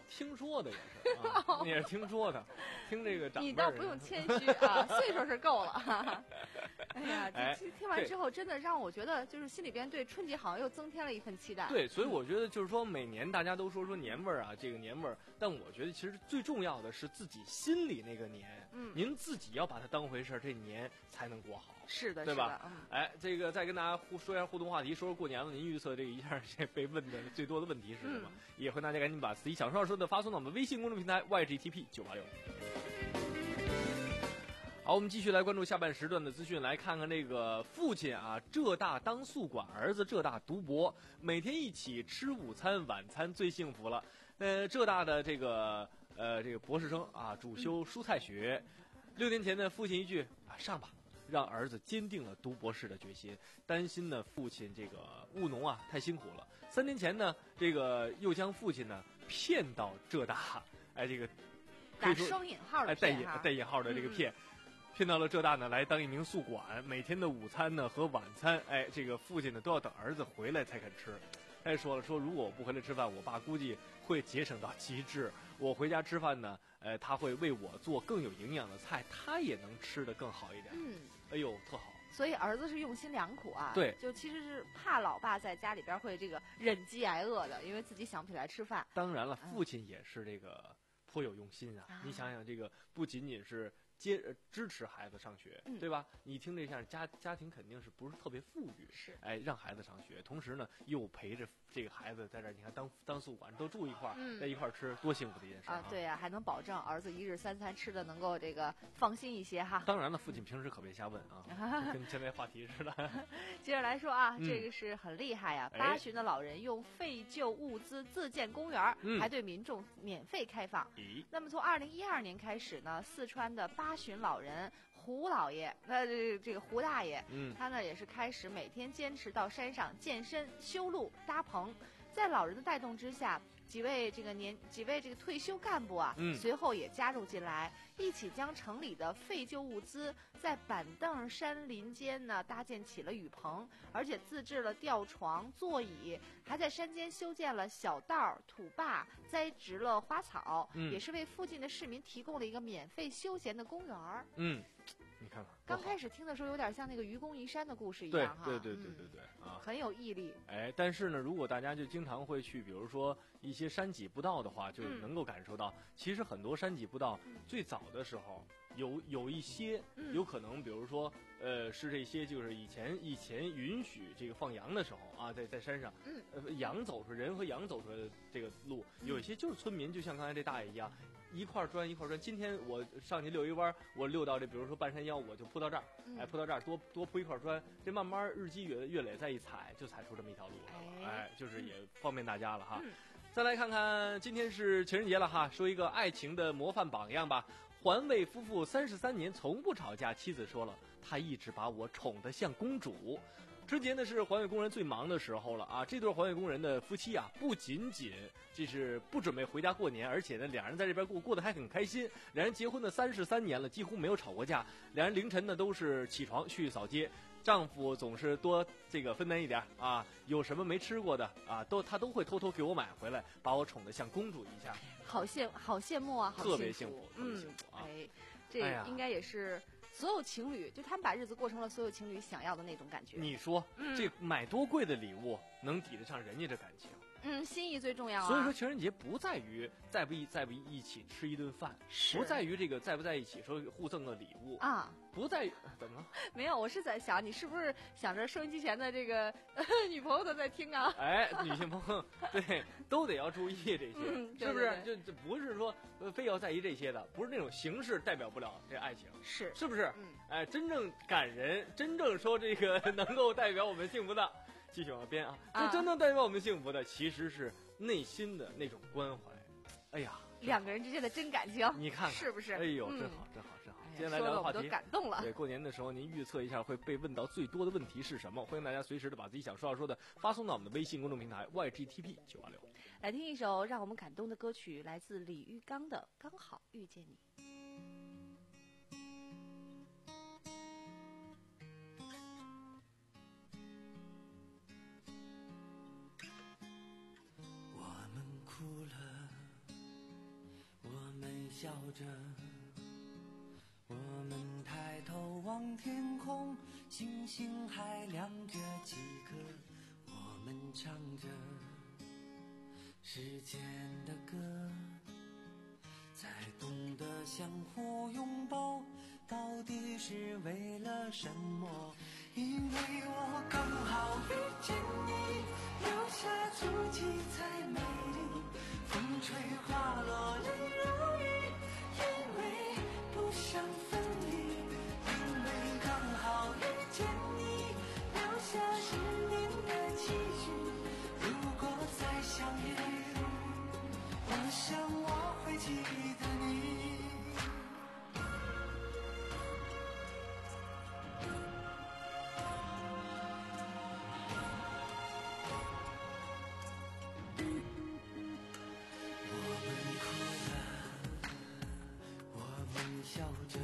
听说的也是啊，你也是听说的，听这个长辈。 你倒不用谦虚啊，岁数是够了。哎呀， 哎这听完之后，真的让我觉得，就是心里边对春节好像又增添了一份期待。 对，所以我觉得就是说，每年大家都说说年味儿啊，这个年味儿，但我觉得其实最重要的是自己心里那个年， 嗯， 您自己要把它当回事儿，这年才能过好。 是的， 对吧？ 嗯， 哎，这个再跟大家互说一下互动话题，说说过年了，您预测这个一下这被问的最多的问题是什么？嗯、也欢迎大家赶紧把自己想说要说的发送到我们微信公众平台 Y G T P 九八六。好，我们继续来关注下半时段的资讯，来看看这个父亲啊，浙大当宿管，儿子浙大读博，每天一起吃午餐晚餐最幸福了。呃，浙大的这个呃这个博士生啊，主修蔬菜学。嗯、六年前呢，父亲一句啊上吧，让儿子坚定了读博士的决心。担心呢，父亲这个务农啊太辛苦了。三年前呢，这个又将父亲呢骗到浙大，哎，这个打双引号的骗，哎，带引带引号的这个骗。嗯骗到了浙大呢，来当一名宿管，每天的午餐呢和晚餐，哎，这个父亲呢都要等儿子回来才肯吃。他说了，说如果我不回来吃饭，我爸估计会节省到极致。我回家吃饭呢，呃，他会为我做更有营养的菜，他也能吃得更好一点。 嗯， 哎呦，特好。 所以儿子是用心良苦啊。 对， 就其实是怕老爸在家里边会这个忍饥挨饿的，因为自己想不起来吃饭。 当然了，父亲也是这个颇有用心啊。嗯、你想想，这个不仅仅是。接支持孩子上学， 嗯、 对吧？你听这下家家庭肯定是不是特别富裕， 是哎让孩子上学，同时呢又陪着这个孩子在这儿，你看当当宿管都住一块儿， 嗯、 在一块儿吃，多幸福的一件事啊！对呀、啊，还能保证儿子一日三餐吃的能够这个放心一些哈。 当然了，父亲平时可别瞎问啊，跟现在话题似的。 接着来说啊， 嗯、 这个是很厉害呀、啊！八旬的老人用废旧物资自建公园， 嗯、 还对民众免费开放。 咦？ 那么从二零一二年开始呢，四川的八旬老人。胡老爷，那这这个胡大爷， 嗯， 他呢也是开始每天坚持到山上健身、修路、搭棚，在老人的带动之下，几位这个年几位这个退休干部啊， 嗯， 随后也加入进来，一起将城里的废旧物资在板凳山林间呢搭建起了雨棚，而且自制了吊床、座椅，还在山间修建了小道、土坝，栽植了花草， 嗯， 也是为附近的市民提供了一个免费休闲的公园。 嗯。你看看， 刚开始听的时候有点像那个愚公移山的故事一样哈， 对对对对对对、 嗯、 啊， 很有毅力。 哎，但是呢，如果大家就经常会去，比如说一些山脊步道的话，就能够感受到，嗯、其实很多山脊步道、嗯、最早的时候有有一些、 嗯、 有可能，比如说呃是这些就是以前以前允许这个放羊的时候啊，在在山上， 嗯， 呃羊走出人和羊走出来的这个路，有一些就是村民，就像刚才这大爷一样。一块砖一块砖，今天我上去遛一弯，我遛到这，比如说半山腰，我就铺到这儿， 嗯、 哎，铺到这儿，多多铺一块砖，这慢慢日积月月累，再一踩，就踩出这么一条路了，哎，哎就是也方便大家了哈。 嗯、 再来看看，今天是情人节了哈，说一个爱情的模范榜样吧。环卫夫妇三十三年从不吵架，妻子说了，他一直把我宠得像公主。春节呢是环卫工人最忙的时候了啊！这对环卫工人的夫妻啊，不仅仅这是不准备回家过年，而且呢，两人在这边过过得还很开心。两人结婚的三十三年了，几乎没有吵过架。两人凌晨呢都是起床去扫街，丈夫总是多这个分担一点啊，有什么没吃过的啊，都他都会偷偷给我买回来，把我宠得像公主一下。 好羡好羡慕啊，好特别幸福， 嗯， 啊、 哎，这应该也是。 哎所有情侣，就他们把日子过成了所有情侣想要的那种感觉。 你说， 嗯、 这买多贵的礼物能抵得上人家这感情？ 嗯，心意最重要啊。 所以说情人节不在于在不在不一起吃一顿饭，不在于这个在不在一起说互赠个礼物啊， 不在于怎么了？ 没有，我是在想你是不是想着收音机前的这个女朋友都在听啊？ 哎，女性朋友对都得要注意这些， 嗯、 是不是？就这不是说非要在意这些的，不是那种形式代表不了这爱情， 是是不是？ 嗯， 哎，真正感人，真正说这个能够代表我们幸福的。继续往编啊！就真正代表我们幸福的，其实是内心的那种关怀。哎呀， 两个人之间的真感情， 你看看是不是？ 哎呦， 嗯、 真好，真好，真好！ 哎、 今天来聊的话题， 都感动了。 对，过年的时候您预测一下会被问到最多的问题是什么？欢迎大家随时的把自己想说要说的发送到我们的微信公众平台 Y G T P 九八六。 来听一首让我们感动的歌曲，来自李玉刚的《刚好遇见你》。 笑着，我们抬头望天空，星星还亮着几颗，我们唱着时间的歌，才懂得相互拥抱到底是为了什么。因为我刚好遇见你，留下足迹才美丽，风吹花落泪如雨，因为不想分离。因为刚好遇见你，留下十年的期许，如果再相遇，我想我会记得你。笑着，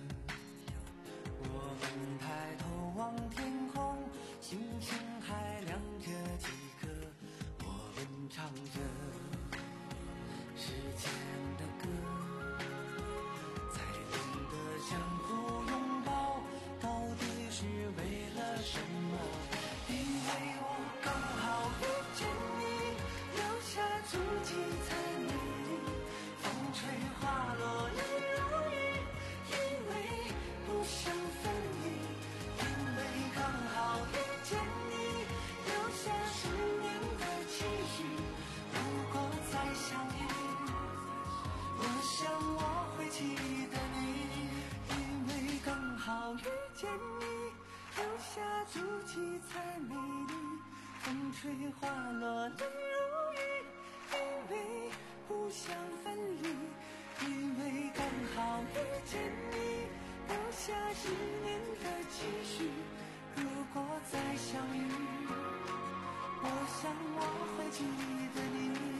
我们抬头望天空，星星还亮着几颗，我们唱着时间的歌，才懂得相互拥抱到底是为了什么。因为我刚好遇见你，留下足迹才美丽，风吹花落泪如雨，不想分离。因为刚好遇见你，留下十年的期许，如果再相遇，我想我会记得你。因为刚好遇见你，留下足迹才美丽，风吹花落泪如雨，因为不想分离。因为刚好遇见你，留下十年的期许，如果再相遇，我想我会记得你。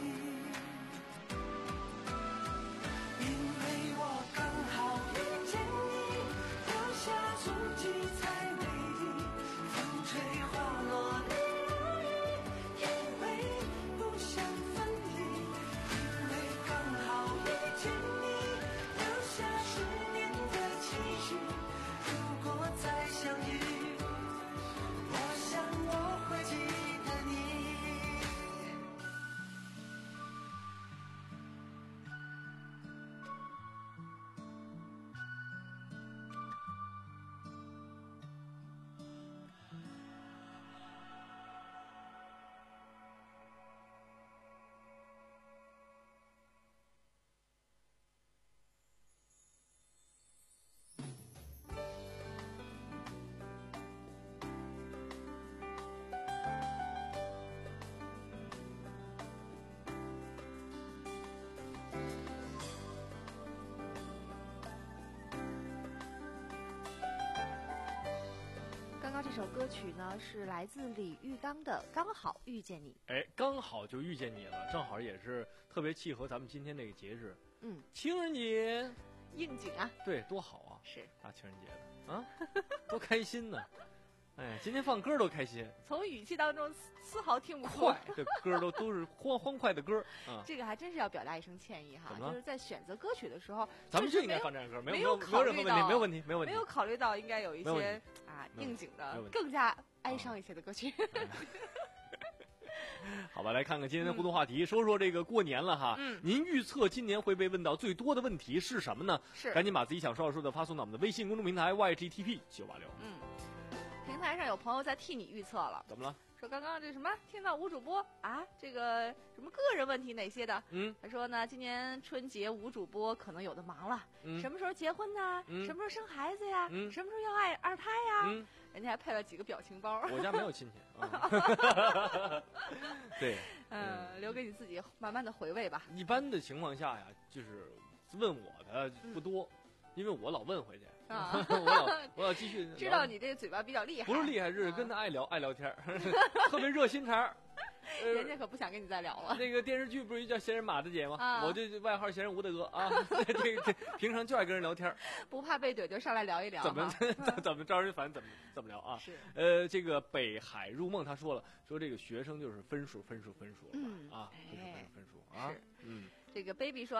因为我刚好遇见你，留下足迹才美丽，风吹花落泪如雨，因为不想分离。因为刚好遇见你，留下十年的期许，如果再相遇，我想我会记得你。 刚刚这首歌曲呢是来自李玉刚的《刚好遇见你》。 哎，刚好就遇见你了，正好也是特别契合咱们今天这个节日， 嗯， 情人节， 应景啊， 对，多好啊， 是大情人节的啊，多开心呢！哎，今天放歌都开心， 从语气当中丝丝毫听不出快，这歌都都是欢欢快的歌啊。 这个还真是要表达一声歉意哈，就是在选择歌曲的时候， 咱们就应该放这样歌， 没有没有任何问题，没有问题，没有问题， 没有考虑到应该有一些啊应景的、更加哀伤一些的歌曲。 好吧，来看看今天的互动话题，嗯、说说这个过年了哈。 嗯， 您预测今年会被问到最多的问题是什么呢？ 是， 赶紧把自己想说的说的发送到我们的微信公众平台 Y G T P 九八六。 嗯，平台上有朋友在替你预测了， 怎么了？ 说刚刚这什么听到吴主播啊，这个什么个人问题哪些的， 嗯， 他说呢，今年春节吴主播可能有的忙了， 嗯， 什么时候结婚呢？ 嗯， 什么时候生孩子呀？ 嗯， 什么时候要爱二胎呀？ 嗯， 人家还配了几个表情包。 我家没有亲戚啊。对， 嗯、呃，留给你自己慢慢的回味吧。 一般的情况下呀，就是问我的不多。嗯，因为我老问回去啊， 我老我老继续知道你这个嘴巴比较厉害， 不是厉害，是跟他爱聊、啊、爱聊天，特别热心肠。 呃、人家可不想跟你再聊了。 那个电视剧不是叫《闲人马大姐》吗？ 啊、 我这外号闲人吴大哥啊，这个这平常就爱跟人聊天， 不怕被怼就上来聊一聊。 怎么怎么招人烦怎么怎么聊啊？ 是呃，这个北海入梦他说了，说这个学生就是分数分数分数了、 嗯、 啊， 哎、 分数分数分数啊， 是嗯。 这个 baby 说了。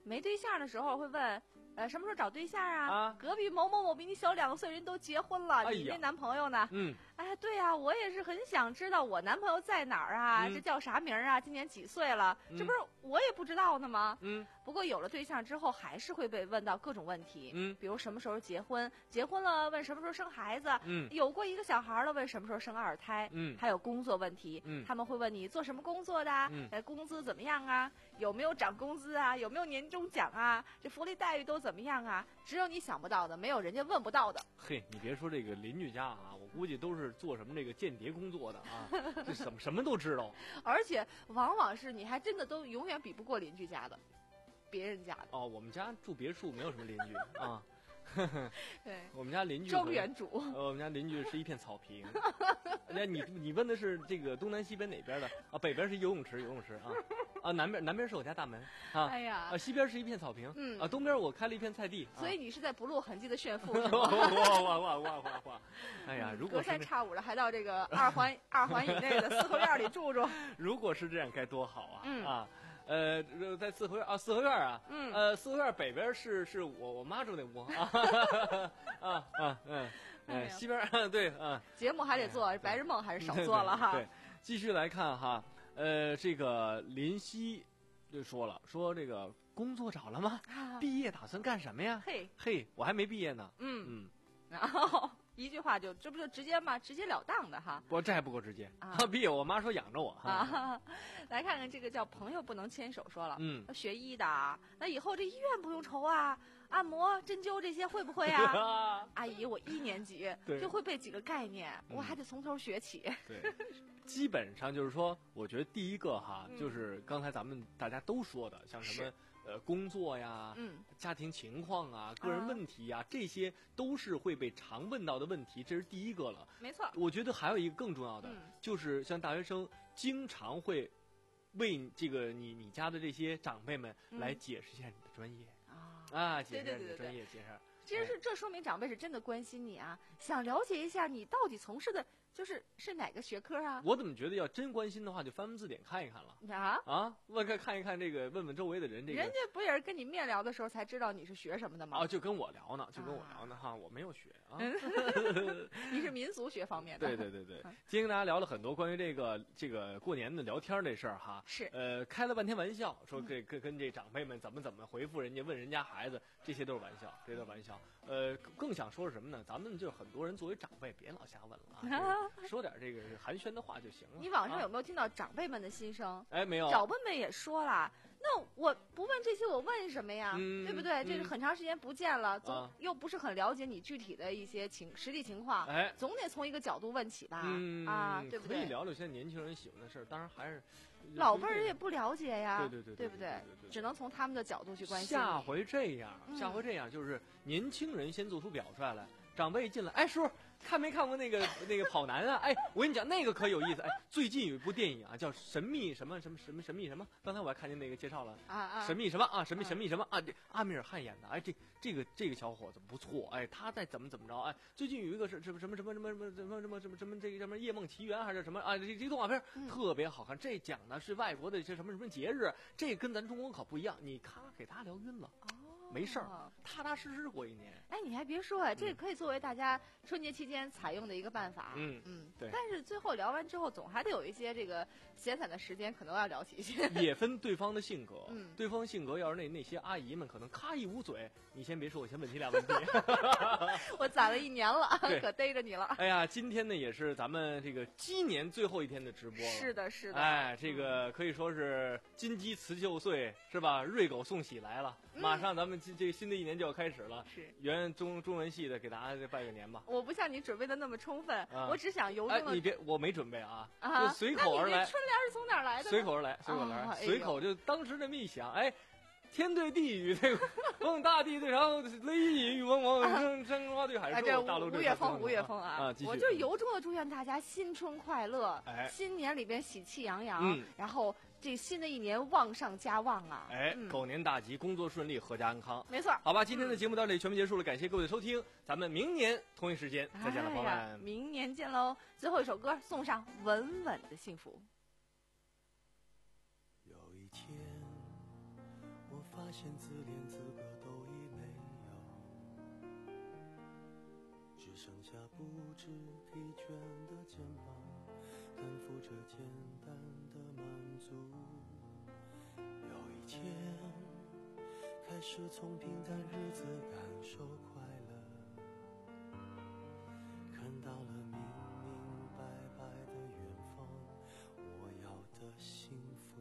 没对象的时候会问，呃，什么时候找对象啊？ 啊隔壁某某某比你小两岁，人都结婚了， 哎呀你那男朋友呢？ 嗯， 哎，对呀、啊，我也是很想知道我男朋友在哪儿啊， 嗯、 这叫啥名啊？今年几岁了？ 嗯、 这不是我也不知道呢吗？ 嗯。 不过有了对象之后，还是会被问到各种问题， 嗯， 比如什么时候结婚，结婚了问什么时候生孩子， 嗯， 有过一个小孩了问什么时候生二胎， 嗯， 还有工作问题， 嗯， 他们会问你做什么工作的， 嗯， 呃，工资怎么样啊？有没有涨工资啊？有没有年终奖啊？这福利待遇都怎么样啊？只有你想不到的，没有人家问不到的。 嘿，你别说这个邻居家啊，我估计都是做什么这个间谍工作的啊，这什么什么都知道， 而且往往是你还真的都永远比不过邻居家的。别人家的哦，我们家住别墅，没有什么邻居啊。 对， 我们家邻居庄园主， 呃，我们家邻居是一片草坪。那你你问的是这个东南西北哪边的啊？北边是游泳池，游泳池啊啊，南边南边是我家大门啊。 哎呀， 啊，西边是一片草坪， 嗯啊，东边我开了一片菜地。 所以你是在不露痕迹的炫富， 哇哇哇哇哇哇哇！哎呀，如果隔三差五的还到这个二环二环以内的四合院里住住， 如果是这样该多好啊！ 嗯啊。呃，在四合院啊，四合院啊， 嗯， 呃，四合院北边是是我我妈住那屋啊，啊啊嗯，哎，西边对啊， 节目还得做，哎、白日梦还是少做了哈。 对，继续来看哈，呃，这个林夕就说了，说这个工作找了吗？ 啊、 毕业打算干什么呀？ 嘿， 嘿，我还没毕业呢。 嗯嗯， 然后。一句话就这不就直接吗？直截了当的哈。 不，这还不够直接啊！ 毕业，我妈说养着我哈、 啊。来看看这个叫朋友不能牵手说了， 嗯， 学医的，那以后这医院不用愁啊，按摩、针灸这些会不会啊？阿姨，我一年级就会背几个概念，我还得从头学起。 对，基本上就是说，我觉得第一个哈，嗯、就是刚才咱们大家都说的，像什么。呃，工作呀， 嗯， 家庭情况啊，个人问题呀，啊、这些都是会被常问到的问题，这是第一个了。 没错， 我觉得还有一个更重要的， 嗯、 就是像大学生经常会为这个你你家的这些长辈们来解释一下你的专业、 嗯、啊啊，解释一下你的专业， 对对对对介绍。 其实是这说明长辈是真的关心你啊，想了解一下你到底从事的就是是哪个学科啊？ 我怎么觉得要真关心的话，就翻翻字典看一看了啊啊！问看看一看这个，问问周围的人，这个人家不也是跟你面聊的时候才知道你是学什么的吗？ 啊，就跟我聊呢，就跟我聊呢、啊、哈，我没有学啊。 你是民俗学方面的。 对对对对，今天跟大家聊了很多关于这个这个过年的聊天这事儿哈。 是呃，开了半天玩笑，说跟跟跟这长辈们怎么怎么回复人家，问人家孩子，这些都是玩笑，这些都是玩笑。呃，更想说是什么呢？咱们就很多人作为长辈，别老瞎问了啊，说点这个寒暄的话就行了。 你网上有没有听到长辈们的心声？ 啊、哎，没有。 长辈们也说了，那我不问这些，我问什么呀？ 嗯、 对不对？这是很长时间不见了，总、 啊、 又不是很了解你具体的一些情实际情况， 哎， 总得从一个角度问起吧？ 嗯、 啊，对不对？ 可以聊聊现在年轻人喜欢的事儿，当然还是老辈儿也不了解呀， 对对对， 对不对？只能从他们的角度去关心。 下回这样， 嗯、 下回这样，就是年轻人先做出表率来，长辈一进来，哎，叔。看没看过那个那个跑男啊？哎，我跟你讲，那个可有意思。哎，最近有一部电影啊，叫《神秘什么什么什么神秘什么》。刚才我还看见那个介绍了啊啊， 神秘什么啊，神秘神秘什么啊？这阿米尔汗演的。哎，这这个这个小伙子不错。哎，他在怎么怎么着？哎，最近有一个是什么什么什么什么什么什么什么什么什么这个什么《夜梦奇缘》还是什么啊？这这动画片、嗯、特别好看。这讲的是外国的这什么什么节日，这跟咱中国可不一样。你咔给他聊晕了。哦。没事儿，踏踏实实过一年。 哎，你还别说，这个可以作为大家春节期间采用的一个办法。 嗯嗯， 对。 但是最后聊完之后，总还得有一些这个闲散的时间，可能要聊起一些。 也分对方的性格， 嗯， 对方性格要是那那些阿姨们可能咔一捂嘴，你先别说，我先问你俩问题。 我攒了一年了，可逮着你了。 哎呀，今天呢也是咱们这个鸡年最后一天的直播了。 是的，是的。 哎，这个可以说是金鸡辞旧岁，是吧？瑞狗送喜来了， 嗯、 马上咱们这个新的一年就要开始了。 是。 原中中文系的给大家拜个年吧。 我不像你准备的那么充分， 啊、 我只想由衷的。 哎，你别，我没准备啊， 啊就随口而来。 那你这春联是从哪儿来的？ 随口而来，随口而来， 啊、 随口就当时这么一想，哎。天对地与这个望大地对长雷雨蒙蒙生生花对海兽， 大陆五月风五月风啊！ 啊， 我就由衷的祝愿大家新春快乐， 哎， 新年里边喜气洋洋， 嗯， 然后这新的一年旺上加旺啊！ 哎， 嗯、 狗年大吉，工作顺利，阖家安康。 没错， 好吧，今天的节目到这里全部结束了，感谢各位的收听，咱们明年同一时间再见了，朋友们， 明年见喽！最后一首歌送上稳稳的幸福。 有一天我发现自恋资格都已没有，只剩下不知疲倦的肩膀，担负着简单的满足。有一天开始从平淡日子感受快乐，看到了明明白白的远方，我要的幸福。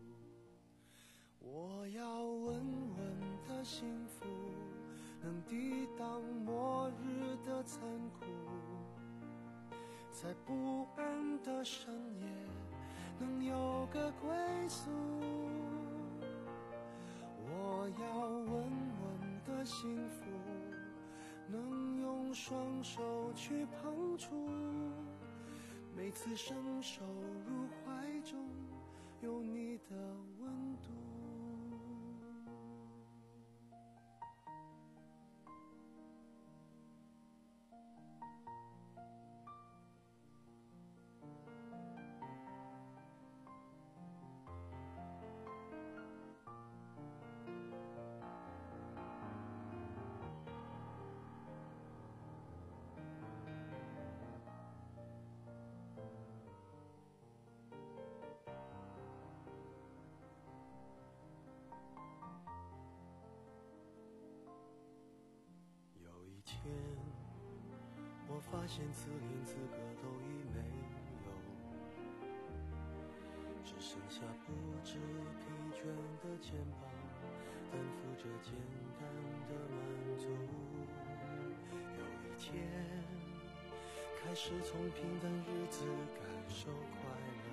我要稳稳的幸福，能抵挡末日的残酷，在不安的深夜能有个归宿。我要稳稳的幸福，能用双手去碰触，每次伸手入怀中有你的温度。天，我发现自恋资格都已没有，只剩下不知疲倦的肩膀，担负着简单的满足。有一天开始从平淡日子感受快乐，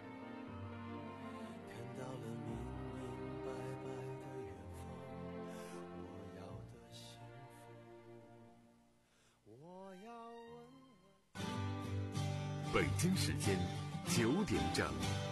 看到了明明白白的远方，我要的幸福。我要稳稳。 北京时间九点整。